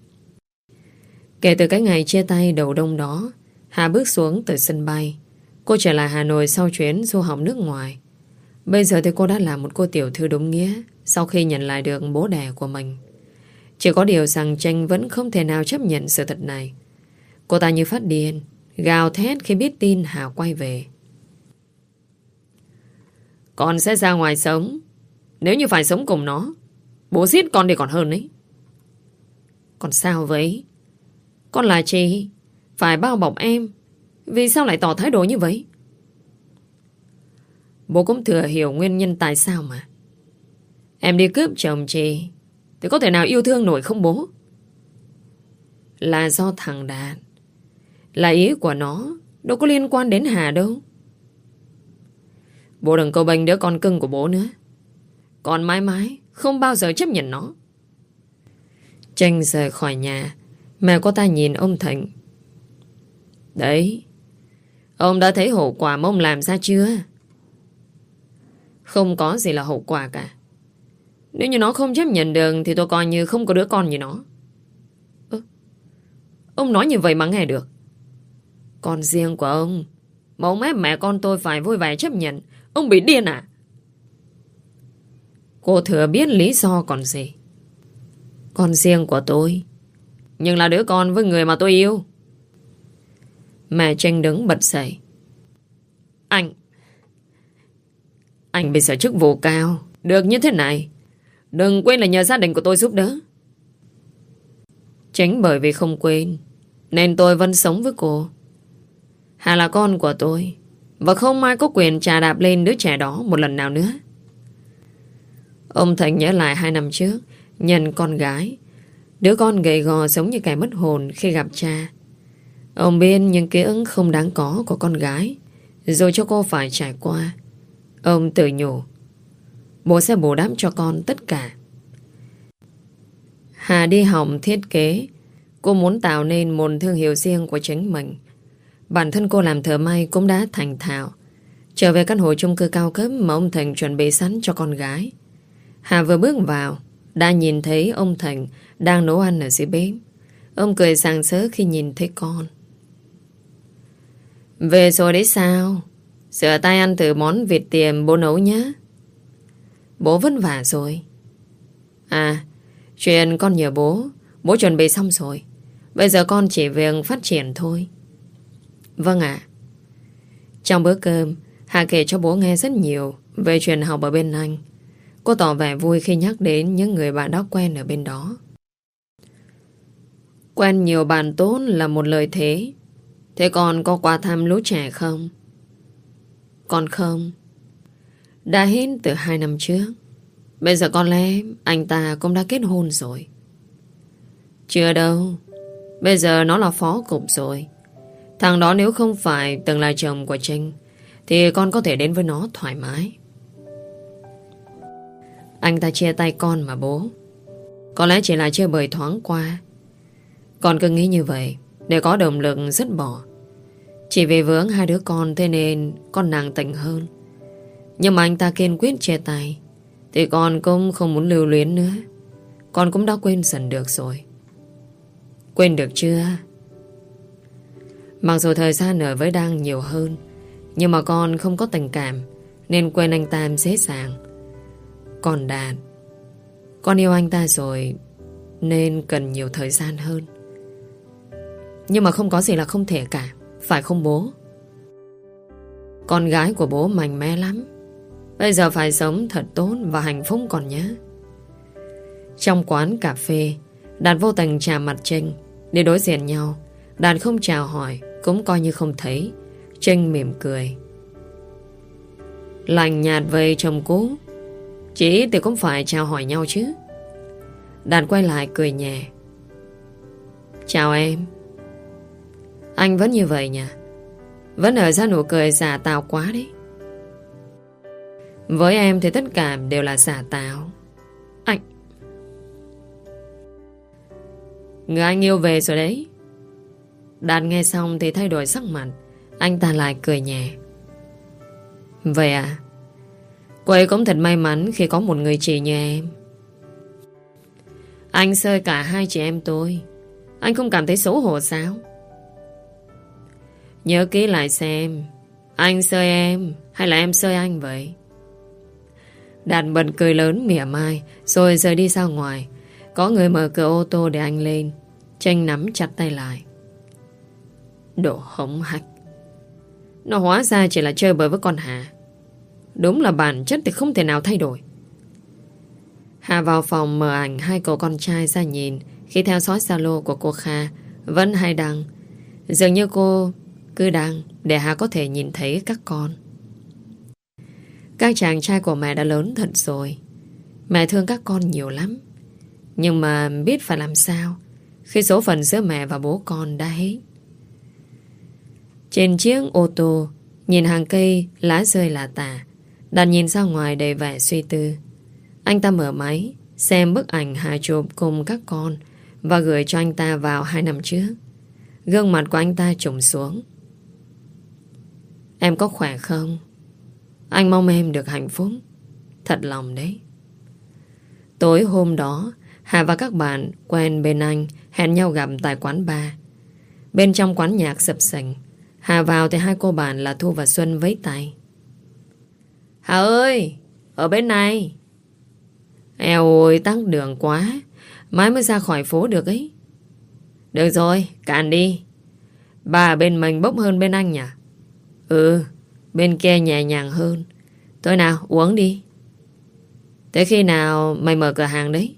kể từ cái ngày chia tay đầu đông đó, Hà bước xuống từ sân bay. Cô trở lại Hà Nội sau chuyến du học nước ngoài. Bây giờ thì cô đã là một cô tiểu thư đúng nghĩa sau khi nhận lại được bố đẻ của mình. Chỉ có điều rằng Tranh vẫn không thể nào chấp nhận sự thật này. Cô ta như phát điên, gào thét khi biết tin Hà quay về. Con sẽ ra ngoài sống. Nếu như phải sống cùng nó, bố giết con thì còn hơn ấy. Còn sao vậy? Con là chị, phải bao bọc em. Vì sao lại tỏ thái độ như vậy? Bố cũng thừa hiểu nguyên nhân tại sao mà. Em đi cướp chồng chị thì có thể nào yêu thương nổi không bố? Là do thằng Đạt. Là ý của nó, đâu có liên quan đến Hà đâu. Bố đừng câu bênh đứa con cưng của bố nữa. Con mãi mãi không bao giờ chấp nhận nó. Tranh rời khỏi nhà. Mẹ cô ta nhìn ông Thịnh. Đấy, ông đã thấy hậu quả mà ông làm ra chưa? Không có gì là hậu quả cả. Nếu như nó không chấp nhận được thì tôi coi như không có đứa con như nó. Ông nói như vậy mà nghe được. Con riêng của ông mà ông ép mẹ con tôi phải vui vẻ chấp nhận. Ông bị điên à? Cô thừa biết lý do còn gì. Con riêng của tôi, nhưng là đứa con với người mà tôi yêu. Mẹ Tranh đứng bật dậy. Anh bây giờ chức vụ cao, được như thế này, Đừng quên là nhờ gia đình của tôi giúp đỡ. Chính bởi vì không quên nên tôi vẫn sống với cô. Hà là con của tôi, và không ai có quyền chà đạp lên đứa trẻ đó một lần nào nữa. Ông Thành nhớ lại 2 năm trước, nhận con gái, đứa con gầy gò giống như kẻ mất hồn khi gặp cha. Ông biết những ký ức không đáng có của con gái rồi cho cô phải trải qua. Ông tự nhủ bố sẽ bù đắp cho con tất cả. Hà đi học thiết kế. Cô muốn tạo nên một thương hiệu riêng của chính mình. Bản thân cô làm thợ may cũng đã thành thạo. Trở về căn hộ chung cư cao cấp mà ông Thành chuẩn bị sẵn cho con gái, Hà vừa bước vào đã nhìn thấy ông Thành đang nấu ăn ở dưới bếp. Ông cười sảng sỡ khi nhìn thấy con. Về rồi đấy sao? Rửa tay ăn thử món vịt tiềm bố nấu nhé. Bố vất vả rồi. À, chuyện con nhờ bố, bố chuẩn bị xong rồi. Bây giờ con chỉ việc phát triển thôi. Vâng ạ. Trong bữa cơm, Hà kể cho bố nghe rất nhiều về chuyện học ở bên Anh. Cô tỏ vẻ vui khi nhắc đến những người bạn đã quen ở bên đó. Quen nhiều bạn tốt là một lời thế. Thế con có qua thăm lũ trẻ không? Con không. Đã hết từ 2 năm trước. Bây giờ có lẽ anh ta cũng đã kết hôn rồi. Chưa đâu. Bây giờ nó là phó cục rồi. Thằng đó nếu không phải từng là chồng của Trinh thì con có thể đến với nó thoải mái. Anh ta chia tay con mà bố. Có lẽ chỉ là chơi bời thoáng qua. Con cứ nghĩ như vậy để có động lực dứt bỏ. Chỉ vì vướng 2 đứa con thế nên con nặng tình hơn. Nhưng mà anh ta kiên quyết chia tay thì con cũng không muốn lưu luyến nữa. Con cũng đã quên dần được rồi. Quên được chưa? Mặc dù thời gian ở với Đăng nhiều hơn, nhưng mà con không có tình cảm nên quên anh ta dễ dàng. Còn Đạt, con yêu anh ta rồi nên cần nhiều thời gian hơn. Nhưng mà không có gì là không thể cả, phải không bố? Con gái của bố mạnh mẽ lắm. Bây giờ phải sống thật tốt và hạnh phúc còn nhé. Trong quán cà phê, Đạt vô tình chạm mặt Trinh. Để đối diện nhau, Đạt không chào hỏi, cũng coi như không thấy. Trinh mỉm cười. Lạnh nhạt với chồng cũ, chỉ thì cũng phải chào hỏi nhau chứ. Đạt quay lại cười nhẹ. Chào em. Anh vẫn như vậy nhỉ? Vẫn nở ra nụ cười giả tạo quá đấy. Với em thì tất cả đều là giả tạo. Anh... Người anh yêu về rồi đấy. Đạt nghe xong thì thay đổi sắc mặt. Anh ta lại cười nhẹ. Vậy à? Cô ấy cũng thật may mắn khi có một người chị như em. Anh sơi cả 2 chị em tôi. Anh không cảm thấy xấu hổ sao? Nhớ kỹ lại xem, anh sơi em hay là em sơi anh vậy? Đạt bật cười lớn mỉa mai rồi rời đi ra ngoài. Có người mở cửa ô tô để anh lên. Tranh nắm chặt tay lại. Đồ hống hách. Nó hóa ra chỉ là chơi bời với con Hà. Đúng là bản chất thì không thể nào thay đổi. Hà vào phòng mở ảnh 2 cậu con trai ra nhìn. Khi theo dõi Zalo của cô Kha vẫn hay đăng. Dường như cô cứ đăng để Hà có thể nhìn thấy các con. Các chàng trai của mẹ đã lớn thật rồi. Mẹ thương các con nhiều lắm. Nhưng mà biết phải làm sao khi số phận giữa mẹ và bố con đã hết. Trên chiếc ô tô, nhìn hàng cây lá rơi lả tả, Đạt nhìn ra ngoài đầy vẻ suy tư. Anh ta mở máy xem bức ảnh Hà chụp cùng các con và gửi cho anh ta vào 2 năm trước. Gương mặt của anh ta trùng xuống. Em có khỏe không? Anh mong em được hạnh phúc. Thật lòng đấy. Tối hôm đó, Hà và các bạn quen bên anh hẹn nhau gặp tại quán bar. Bên trong quán nhạc sập sình, Hà vào thì 2 cô bạn là Thu và Xuân vẫy tay. Hà ơi, ở bên này. Eo ôi, tắc đường quá, mãi mới ra khỏi phố được ấy. Được rồi, cạn đi. Bà bên mình bốc hơn bên anh nhỉ? Ừ, bên kia nhẹ nhàng hơn. Thôi nào, uống đi. Thế khi nào mày mở cửa hàng đấy?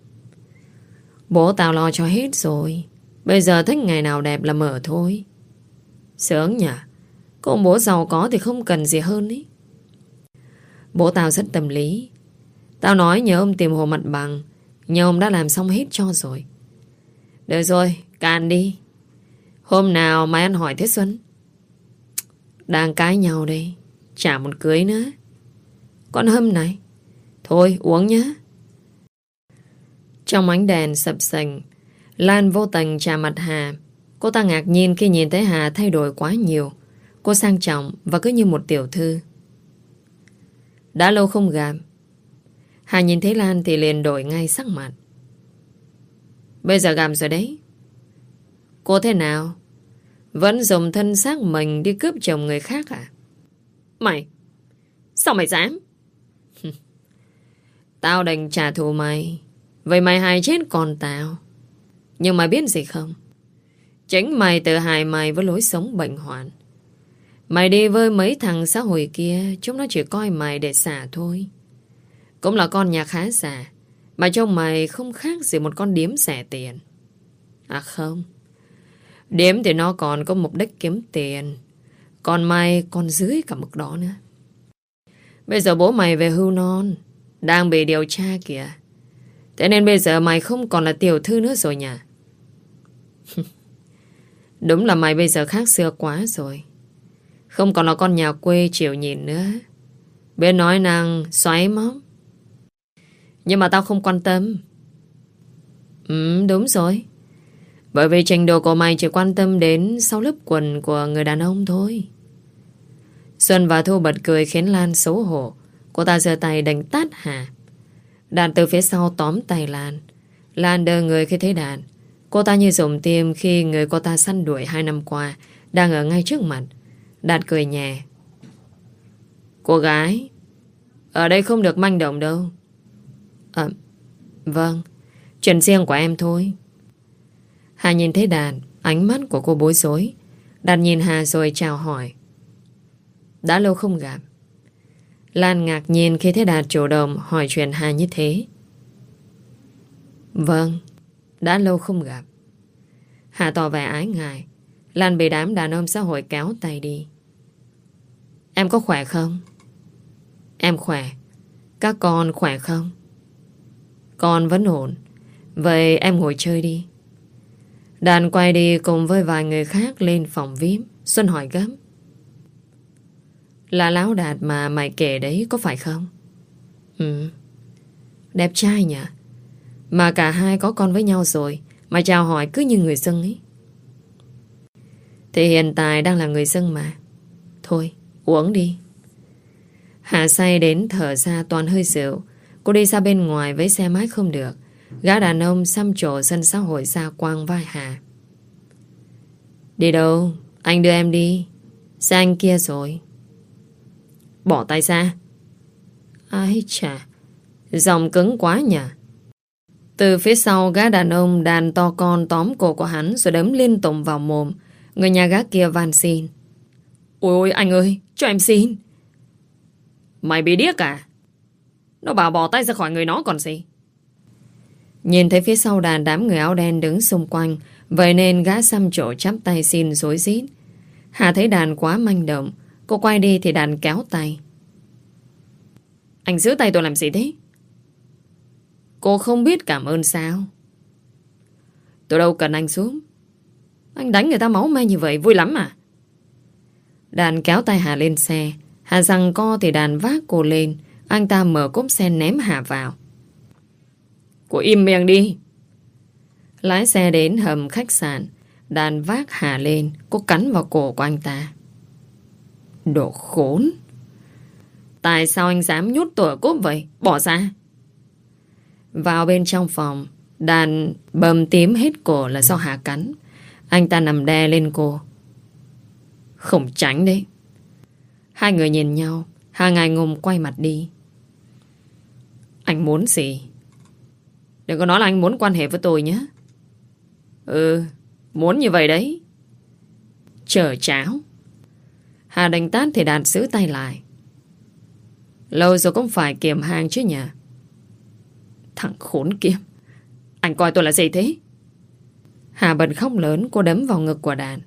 Bố tao lo cho hết rồi. Bây giờ thích ngày nào đẹp là mở thôi. Sướng nhỉ? Có ông bố giàu có thì không cần gì hơn ý. Bố tao rất tâm lý. Tao nói nhờ ông tìm hồ mặt bằng, nhờ ông đã làm xong hết cho rồi. Được rồi, cạn đi. Hôm nào mày ăn hỏi Thế Xuân? Đang cãi nhau đây, chả một cưới nữa. Con Hâm này, thôi uống nhá. Trong ánh đèn sập sình, Lan vô tình chạm mặt Hà. Cô ta ngạc nhiên khi nhìn thấy Hà thay đổi quá nhiều. Cô sang trọng và cứ như một tiểu thư. Đã lâu không gặp. Hà nhìn thấy Lan thì liền đổi ngay sắc mặt. Bây giờ gặp rồi đấy. Cô thế nào? Vẫn dùng thân xác mình đi cướp chồng người khác à? Mày, sao mày dám? Tao đành trả thù mày. Vậy mày hại chết con tao. Nhưng mày biết gì không? Chính mày tự hại mày với lối sống bệnh hoạn. Mày đi với mấy thằng xã hội kia, chúng nó chỉ coi mày để xả thôi. Cũng là con nhà khá giả, mà trông mày không khác gì một con điếm xẻ tiền. À không, điếm thì nó còn có mục đích kiếm tiền, còn mày còn dưới cả mức đó nữa. Bây giờ bố mày về hưu non, đang bị điều tra kìa. Thế nên bây giờ mày không còn là tiểu thư nữa rồi nhỉ? Đúng là mày bây giờ khác xưa quá rồi. Không còn là con nhà quê chịu nhìn nữa. Biết nói năng xoáy móc. Nhưng mà tao không quan tâm. Đúng rồi. Bởi vì trình độ của mày chỉ quan tâm đến sau lớp quần của người đàn ông thôi. Xuân và Thu bật cười khiến Lan xấu hổ. Cô ta giơ tay đánh tát Hà. Đạt từ phía sau tóm tay Lan. Lan đơ người khi thấy Đạt. Cô ta như dùng tim khi người cô ta săn đuổi 2 năm qua đang ở ngay trước mặt. Đạt cười nhẹ. Cô gái, ở đây không được manh động đâu. Vâng, chuyện riêng của em thôi. Hà nhìn thấy Đạt, ánh mắt của cô bối rối. Đạt nhìn Hà rồi chào hỏi. Đã lâu không gặp. Lan ngạc nhiên khi thấy Đạt chủ động hỏi chuyện Hà như thế. Vâng, đã lâu không gặp. Hà tỏ vẻ ái ngại. Lan bị đám đàn ông xã hội kéo tay đi. Em có khỏe không? Em khỏe. Các con khỏe không? Con vẫn ổn. Vậy em ngồi chơi đi. Đàn quay đi cùng với vài người khác lên phòng VIP. Xuân hỏi gấp. Là Lão Đạt mà mày kể đấy có phải không? Đẹp trai nhỉ? Mà cả hai có con với nhau rồi mà chào hỏi cứ như người dân ấy. Thì hiện tại đang là người dân mà. Thôi uống đi. Hà say đến thở ra toàn hơi rượu. Cô đi ra bên ngoài với xe máy không được. Gã đàn ông xăm trổ dân xã hội ra quang vai Hà. Đi đâu? Anh đưa em đi. Xe anh kia rồi. Bỏ tay ra. Ai chà, giọng cứng quá nhỉ. Từ phía sau gã đàn ông đàn to con tóm cổ của hắn rồi đấm liên tục vào mồm. Người nhà gã kia van xin. Ôi ôi anh ơi, cho em xin. Mày bị điếc à? Nó bảo bỏ tay ra khỏi người nó còn gì. Nhìn thấy phía sau đàn đám người áo đen đứng xung quanh, vậy nên gã xăm trổ chắp tay xin rối rít. Hà thấy đàn quá manh động. Cô quay đi thì đàn kéo tay. Anh giữ tay tôi làm gì thế? Cô không biết cảm ơn sao? Tôi đâu cần anh xuống. Anh đánh người ta máu me như vậy vui lắm à? Đàn kéo tay Hà lên xe. Hà giằng co thì đàn vác cô lên. Anh ta mở cốp xe ném Hà vào. Cô im miệng đi. Lái xe đến hầm khách sạn. Đàn vác Hà lên. Cô cắn vào cổ của anh ta. Đồ khốn. Tại sao anh dám nhốt tôi ở cốp vậy? Bỏ ra. Vào bên trong phòng, đàn bầm tím hết cổ là do Hà cắn. Anh ta nằm đè lên cô. Không tránh đấy. Hai người nhìn nhau. Hà ngại ngùng quay mặt đi. Anh muốn gì? Đừng có nói là anh muốn quan hệ với tôi nhé. Muốn như vậy đấy. Chờ cháo. Hà đánh tát thì đàn giữ tay lại. Lâu rồi cũng phải kiểm hàng chứ nhỉ. Thằng khốn kiếp, anh coi tôi là gì thế? Hà bật khóc lớn, cô đấm vào ngực của Đạt.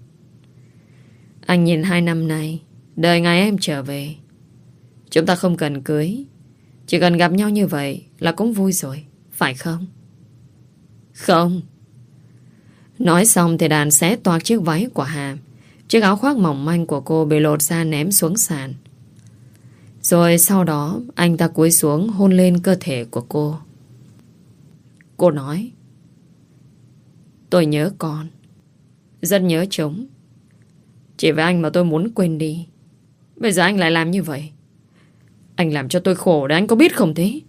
Anh nhìn 2 năm nay, đợi ngày em trở về. Chúng ta không cần cưới, chỉ cần gặp nhau như vậy là cũng vui rồi, phải không? Không. Nói xong thì Đạt xé toạc chiếc váy của Hà. Chiếc áo khoác mỏng manh của cô bị lột ra ném xuống sàn. Rồi sau đó anh ta cúi xuống hôn lên cơ thể của cô. Cô nói: tôi nhớ con, rất nhớ chúng. Chỉ với anh mà tôi muốn quên đi. Bây giờ anh lại làm như vậy. Anh làm cho tôi khổ đấy, anh có biết không thế?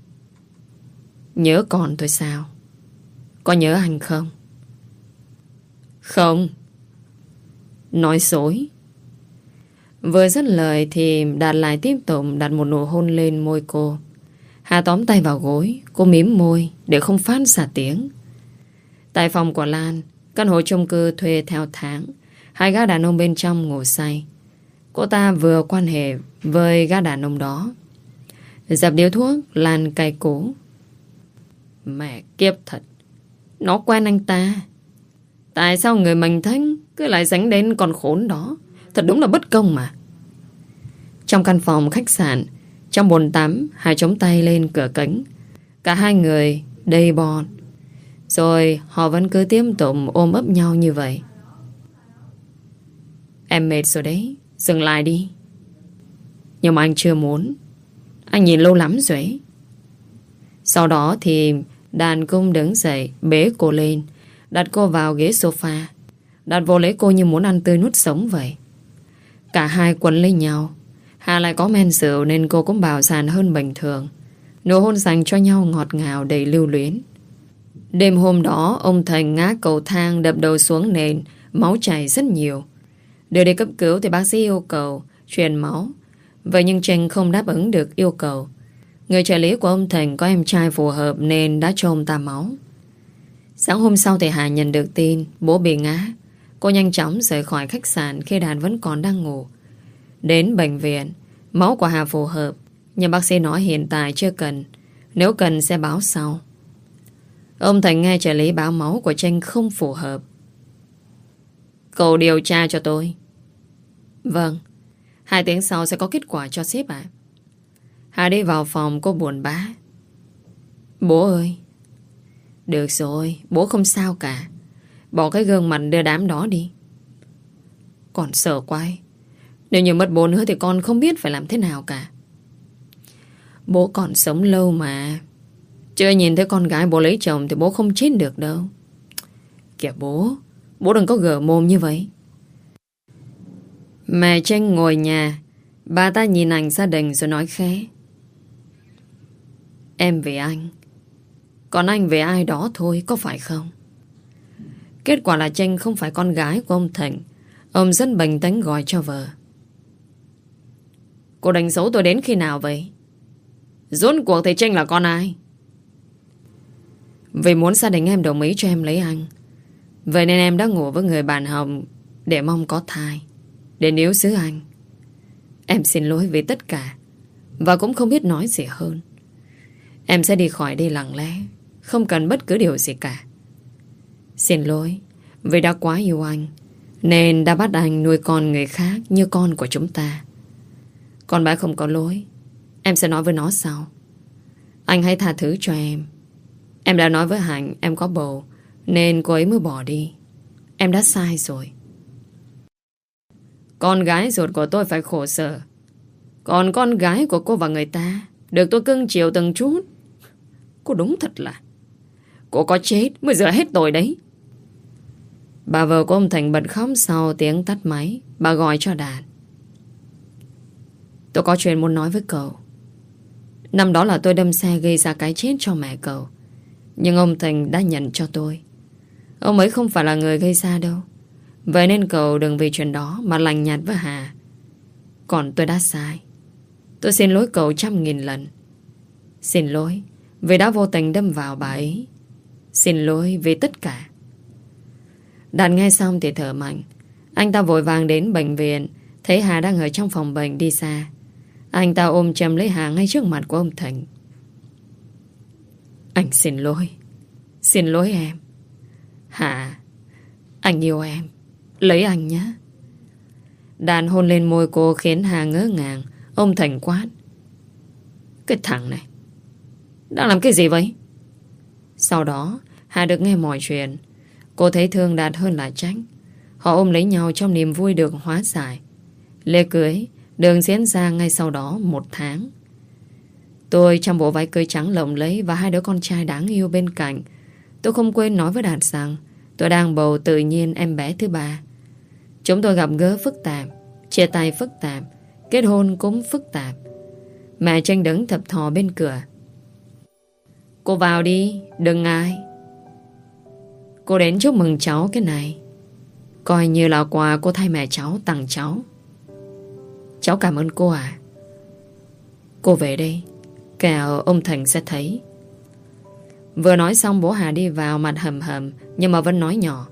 Nhớ con tôi sao? Có nhớ anh không? Không. Nói dối. Vừa dứt lời thì Đạt lại tiếp tục đặt một nụ hôn lên môi cô. Hà tóm tay vào gối, cô mím môi để không phát ra tiếng. Tại phòng của Lan, căn hộ chung cư thuê theo tháng, 2 gã đàn ông bên trong ngủ say. Cô ta vừa quan hệ với gã đàn ông đó. Dập điếu thuốc, Lan cay cú. Mẹ kiếp thật, nó quen anh ta. Tại sao người mình thanh cứ lại dính đến con khốn đó? Thật đúng là bất công mà. Trong căn phòng khách sạn, trong bồn tắm, Hà chống tay lên cửa kính. Cả hai người đầy bon. Rồi họ vẫn cứ tiếp tục ôm ấp nhau như vậy. Em mệt rồi đấy, dừng lại đi. Nhưng mà anh chưa muốn. Anh nhìn lâu lắm rồi ấy. Sau đó thì Đàn cũng đứng dậy bế cô lên, đặt cô vào ghế sofa, đặt vô lấy cô như muốn ăn tươi nuốt sống vậy. Cả hai quấn lấy nhau. Hà lại có men rượu nên cô cũng bào sàn hơn bình thường. Nụ hôn dành cho nhau ngọt ngào đầy lưu luyến. Đêm hôm đó ông Thành ngã cầu thang đập đầu xuống nền, máu chảy rất nhiều. Đưa đi cấp cứu thì bác sĩ yêu cầu truyền máu. Vậy nhưng Trinh không đáp ứng được yêu cầu. Người trợ lý của ông Thành có em trai phù hợp nên đã cho ông ta máu. Sáng hôm sau thì Hà nhận được tin bố bị ngã. Cô nhanh chóng rời khỏi khách sạn khi Đạt vẫn còn đang ngủ. Đến bệnh viện, máu của Hà phù hợp, nhưng bác sĩ nói hiện tại chưa cần, nếu cần sẽ báo sau. Ông Thành nghe trợ lý báo máu của Trinh không phù hợp. Cậu điều tra cho tôi. Vâng, 2 tiếng sau sẽ có kết quả cho sếp ạ. Hà đi vào phòng, cô buồn bã. Bố ơi. Được rồi, bố không sao cả. Bỏ cái gương mặt đưa đám đó đi. Con sợ quay. Nếu như mất bố nữa thì con không biết phải làm thế nào cả. Bố còn sống lâu mà. Chưa nhìn thấy con gái bố lấy chồng thì bố không chết được đâu. Kìa bố, bố đừng có gở mồm như vậy. Mẹ Trinh ngồi nhà, bà ta nhìn ảnh gia đình rồi nói khẽ. Em về anh, còn anh về ai đó thôi, có phải không? Kết quả là Trinh không phải con gái của ông Thành. Ông rất bình tĩnh gọi cho vợ. Cô đánh dấu tôi đến khi nào vậy? Rốt cuộc thì Trinh là con ai? Vì muốn gia đình em đồng ý cho em lấy anh, vậy nên em đã ngủ với người bạn học để mong có thai, để níu giữ anh. Em xin lỗi vì tất cả, và cũng không biết nói gì hơn. Em sẽ đi khỏi đây lặng lẽ, không cần bất cứ điều gì cả. Xin lỗi vì đã quá yêu anh, nên đã bắt anh nuôi con người khác như con của chúng ta. Con bé không có lỗi, em sẽ nói với nó sau. Anh hãy tha thứ cho em. Em đã nói với Hạnh em có bầu, nên cô ấy mới bỏ đi. Em đã sai rồi. Con gái ruột của tôi phải khổ sở, còn con gái của cô và người ta được tôi cưng chiều từng chút. Cô đúng thật là cô có chết mới rửa hết tội đấy. Bà vợ của ông Thành bật khóc sau tiếng tắt máy. Bà gọi cho Đạt. Tôi có chuyện muốn nói với cậu. Năm đó là tôi đâm xe gây ra cái chết cho mẹ cậu, nhưng ông Thành đã nhận cho tôi. Ông ấy không phải là người gây ra đâu. Vậy nên cậu đừng vì chuyện đó mà lạnh nhạt với Hà. Còn tôi đã sai. Tôi xin lỗi cậu 100.000 lần. Xin lỗi vì đã vô tình đâm vào bà ấy. Xin lỗi vì tất cả. Đạt nghe xong thì thở mạnh. Anh ta vội vàng đến bệnh viện, thấy Hà đang ở trong phòng bệnh đi xa. Anh ta ôm chầm lấy Hà ngay trước mặt của ông Thành. Anh xin lỗi. Xin lỗi em. Hà, anh yêu em. Lấy anh nhé. Đàn hôn lên môi cô khiến Hà ngỡ ngàng. Ông Thành quát: cái thằng này đang làm cái gì vậy? Sau đó Hà được nghe mọi chuyện. Cô thấy thương Đạt hơn là trách. Họ ôm lấy nhau trong niềm vui được hóa giải. Lễ cưới được diễn ra ngay sau đó 1 tháng. Tôi trong bộ váy cưới trắng lộng lẫy và 2 đứa con trai đáng yêu bên cạnh. Tôi không quên nói với Đạt rằng tôi đang bầu tự nhiên em bé thứ 3. Chúng tôi gặp gỡ phức tạp, chia tay phức tạp, kết hôn cũng phức tạp. Mẹ Tranh đứng thập thò bên cửa. Cô vào đi, đừng ngại. Cô đến chúc mừng cháu cái này, coi như là quà cô thay mẹ cháu tặng cháu. Cháu cảm ơn cô ạ. Cô về đây, kẻo ông Thành sẽ thấy. Vừa nói xong bố Hà đi vào mặt hầm hầm, nhưng mà vẫn nói nhỏ: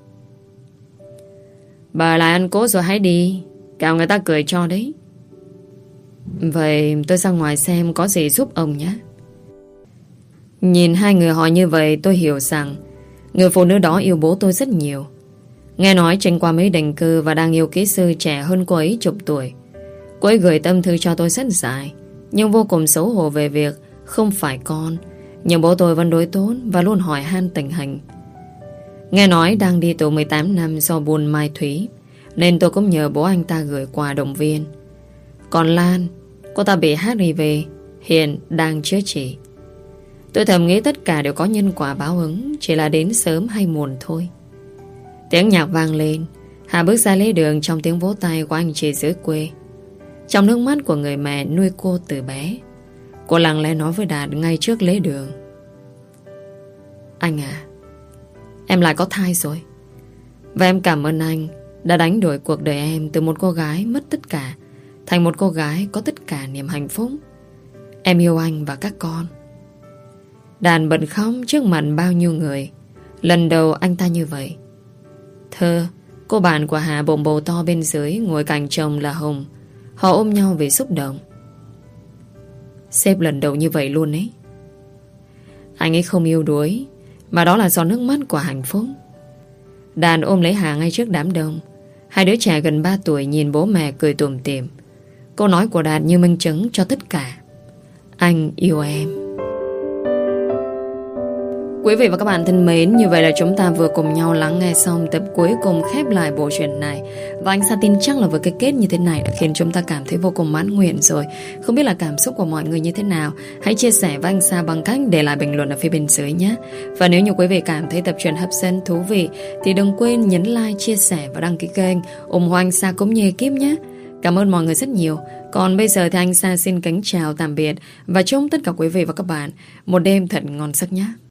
bà lại ăn cố rồi hãy đi, kẻo người ta cười cho đấy. Vậy tôi ra ngoài xem có gì giúp ông nhé. Nhìn 2 người họ như vậy tôi hiểu rằng người phụ nữ đó yêu bố tôi rất nhiều. Nghe nói Tranh qua Mỹ định cư và đang yêu kỹ sư trẻ hơn cô ấy chục tuổi. Cô ấy gửi tâm thư cho tôi rất dài, nhưng vô cùng xấu hổ về việc không phải con, nhưng bố tôi vẫn đối tốt và luôn hỏi han tình hình. Nghe nói đang đi tù 18 năm do buôn mai thúy, nên tôi cũng nhờ bố anh ta gửi quà động viên. Còn Lan, cô ta bị HIV, hiện đang chữa trị. Tôi thầm nghĩ tất cả đều có nhân quả báo ứng, chỉ là đến sớm hay muộn thôi. Tiếng nhạc vang lên. Hà bước ra lễ đường trong tiếng vỗ tay của anh chị dưới quê. Trong nước mắt của người mẹ nuôi cô từ bé, cô lặng lẽ nói với Đạt ngay trước lễ đường: anh à, em lại có thai rồi. Và em cảm ơn anh đã đánh đổi cuộc đời em từ một cô gái mất tất cả thành một cô gái có tất cả niềm hạnh phúc. Em yêu anh và các con. Đàn bật khóc trước mặt bao nhiêu người. Lần đầu anh ta như vậy. Thơ, cô bạn của Hà bụng bầu to bên dưới, ngồi cạnh chồng là Hùng. Họ ôm nhau vì xúc động. Sếp lần đầu như vậy luôn ấy. Anh ấy không yêu đuối, mà đó là do nước mắt của hạnh phúc. Đàn ôm lấy Hà ngay trước đám đông. 2 đứa trẻ gần 3 tuổi nhìn bố mẹ cười tủm tỉm. Câu nói của Đạt như minh chứng cho tất cả. Anh yêu em. Quý vị và các bạn thân mến, như vậy là chúng ta vừa cùng nhau lắng nghe xong tập cuối cùng khép lại bộ truyện này. Và anh Sa tin chắc là với cái kết như thế này đã khiến chúng ta cảm thấy vô cùng mãn nguyện rồi. Không biết là cảm xúc của mọi người như thế nào? Hãy chia sẻ với anh Sa bằng cách để lại bình luận ở phía bên dưới nhé. Và nếu như quý vị cảm thấy tập truyện hấp dẫn, thú vị thì đừng quên nhấn like, chia sẻ và đăng ký kênh ủng hộ anh Sa cũng như ekip nhé. Cảm ơn mọi người rất nhiều. Còn bây giờ thì anh Sa xin kính chào tạm biệt và chúc tất cả quý vị và các bạn một đêm thật ngon giấc nhé.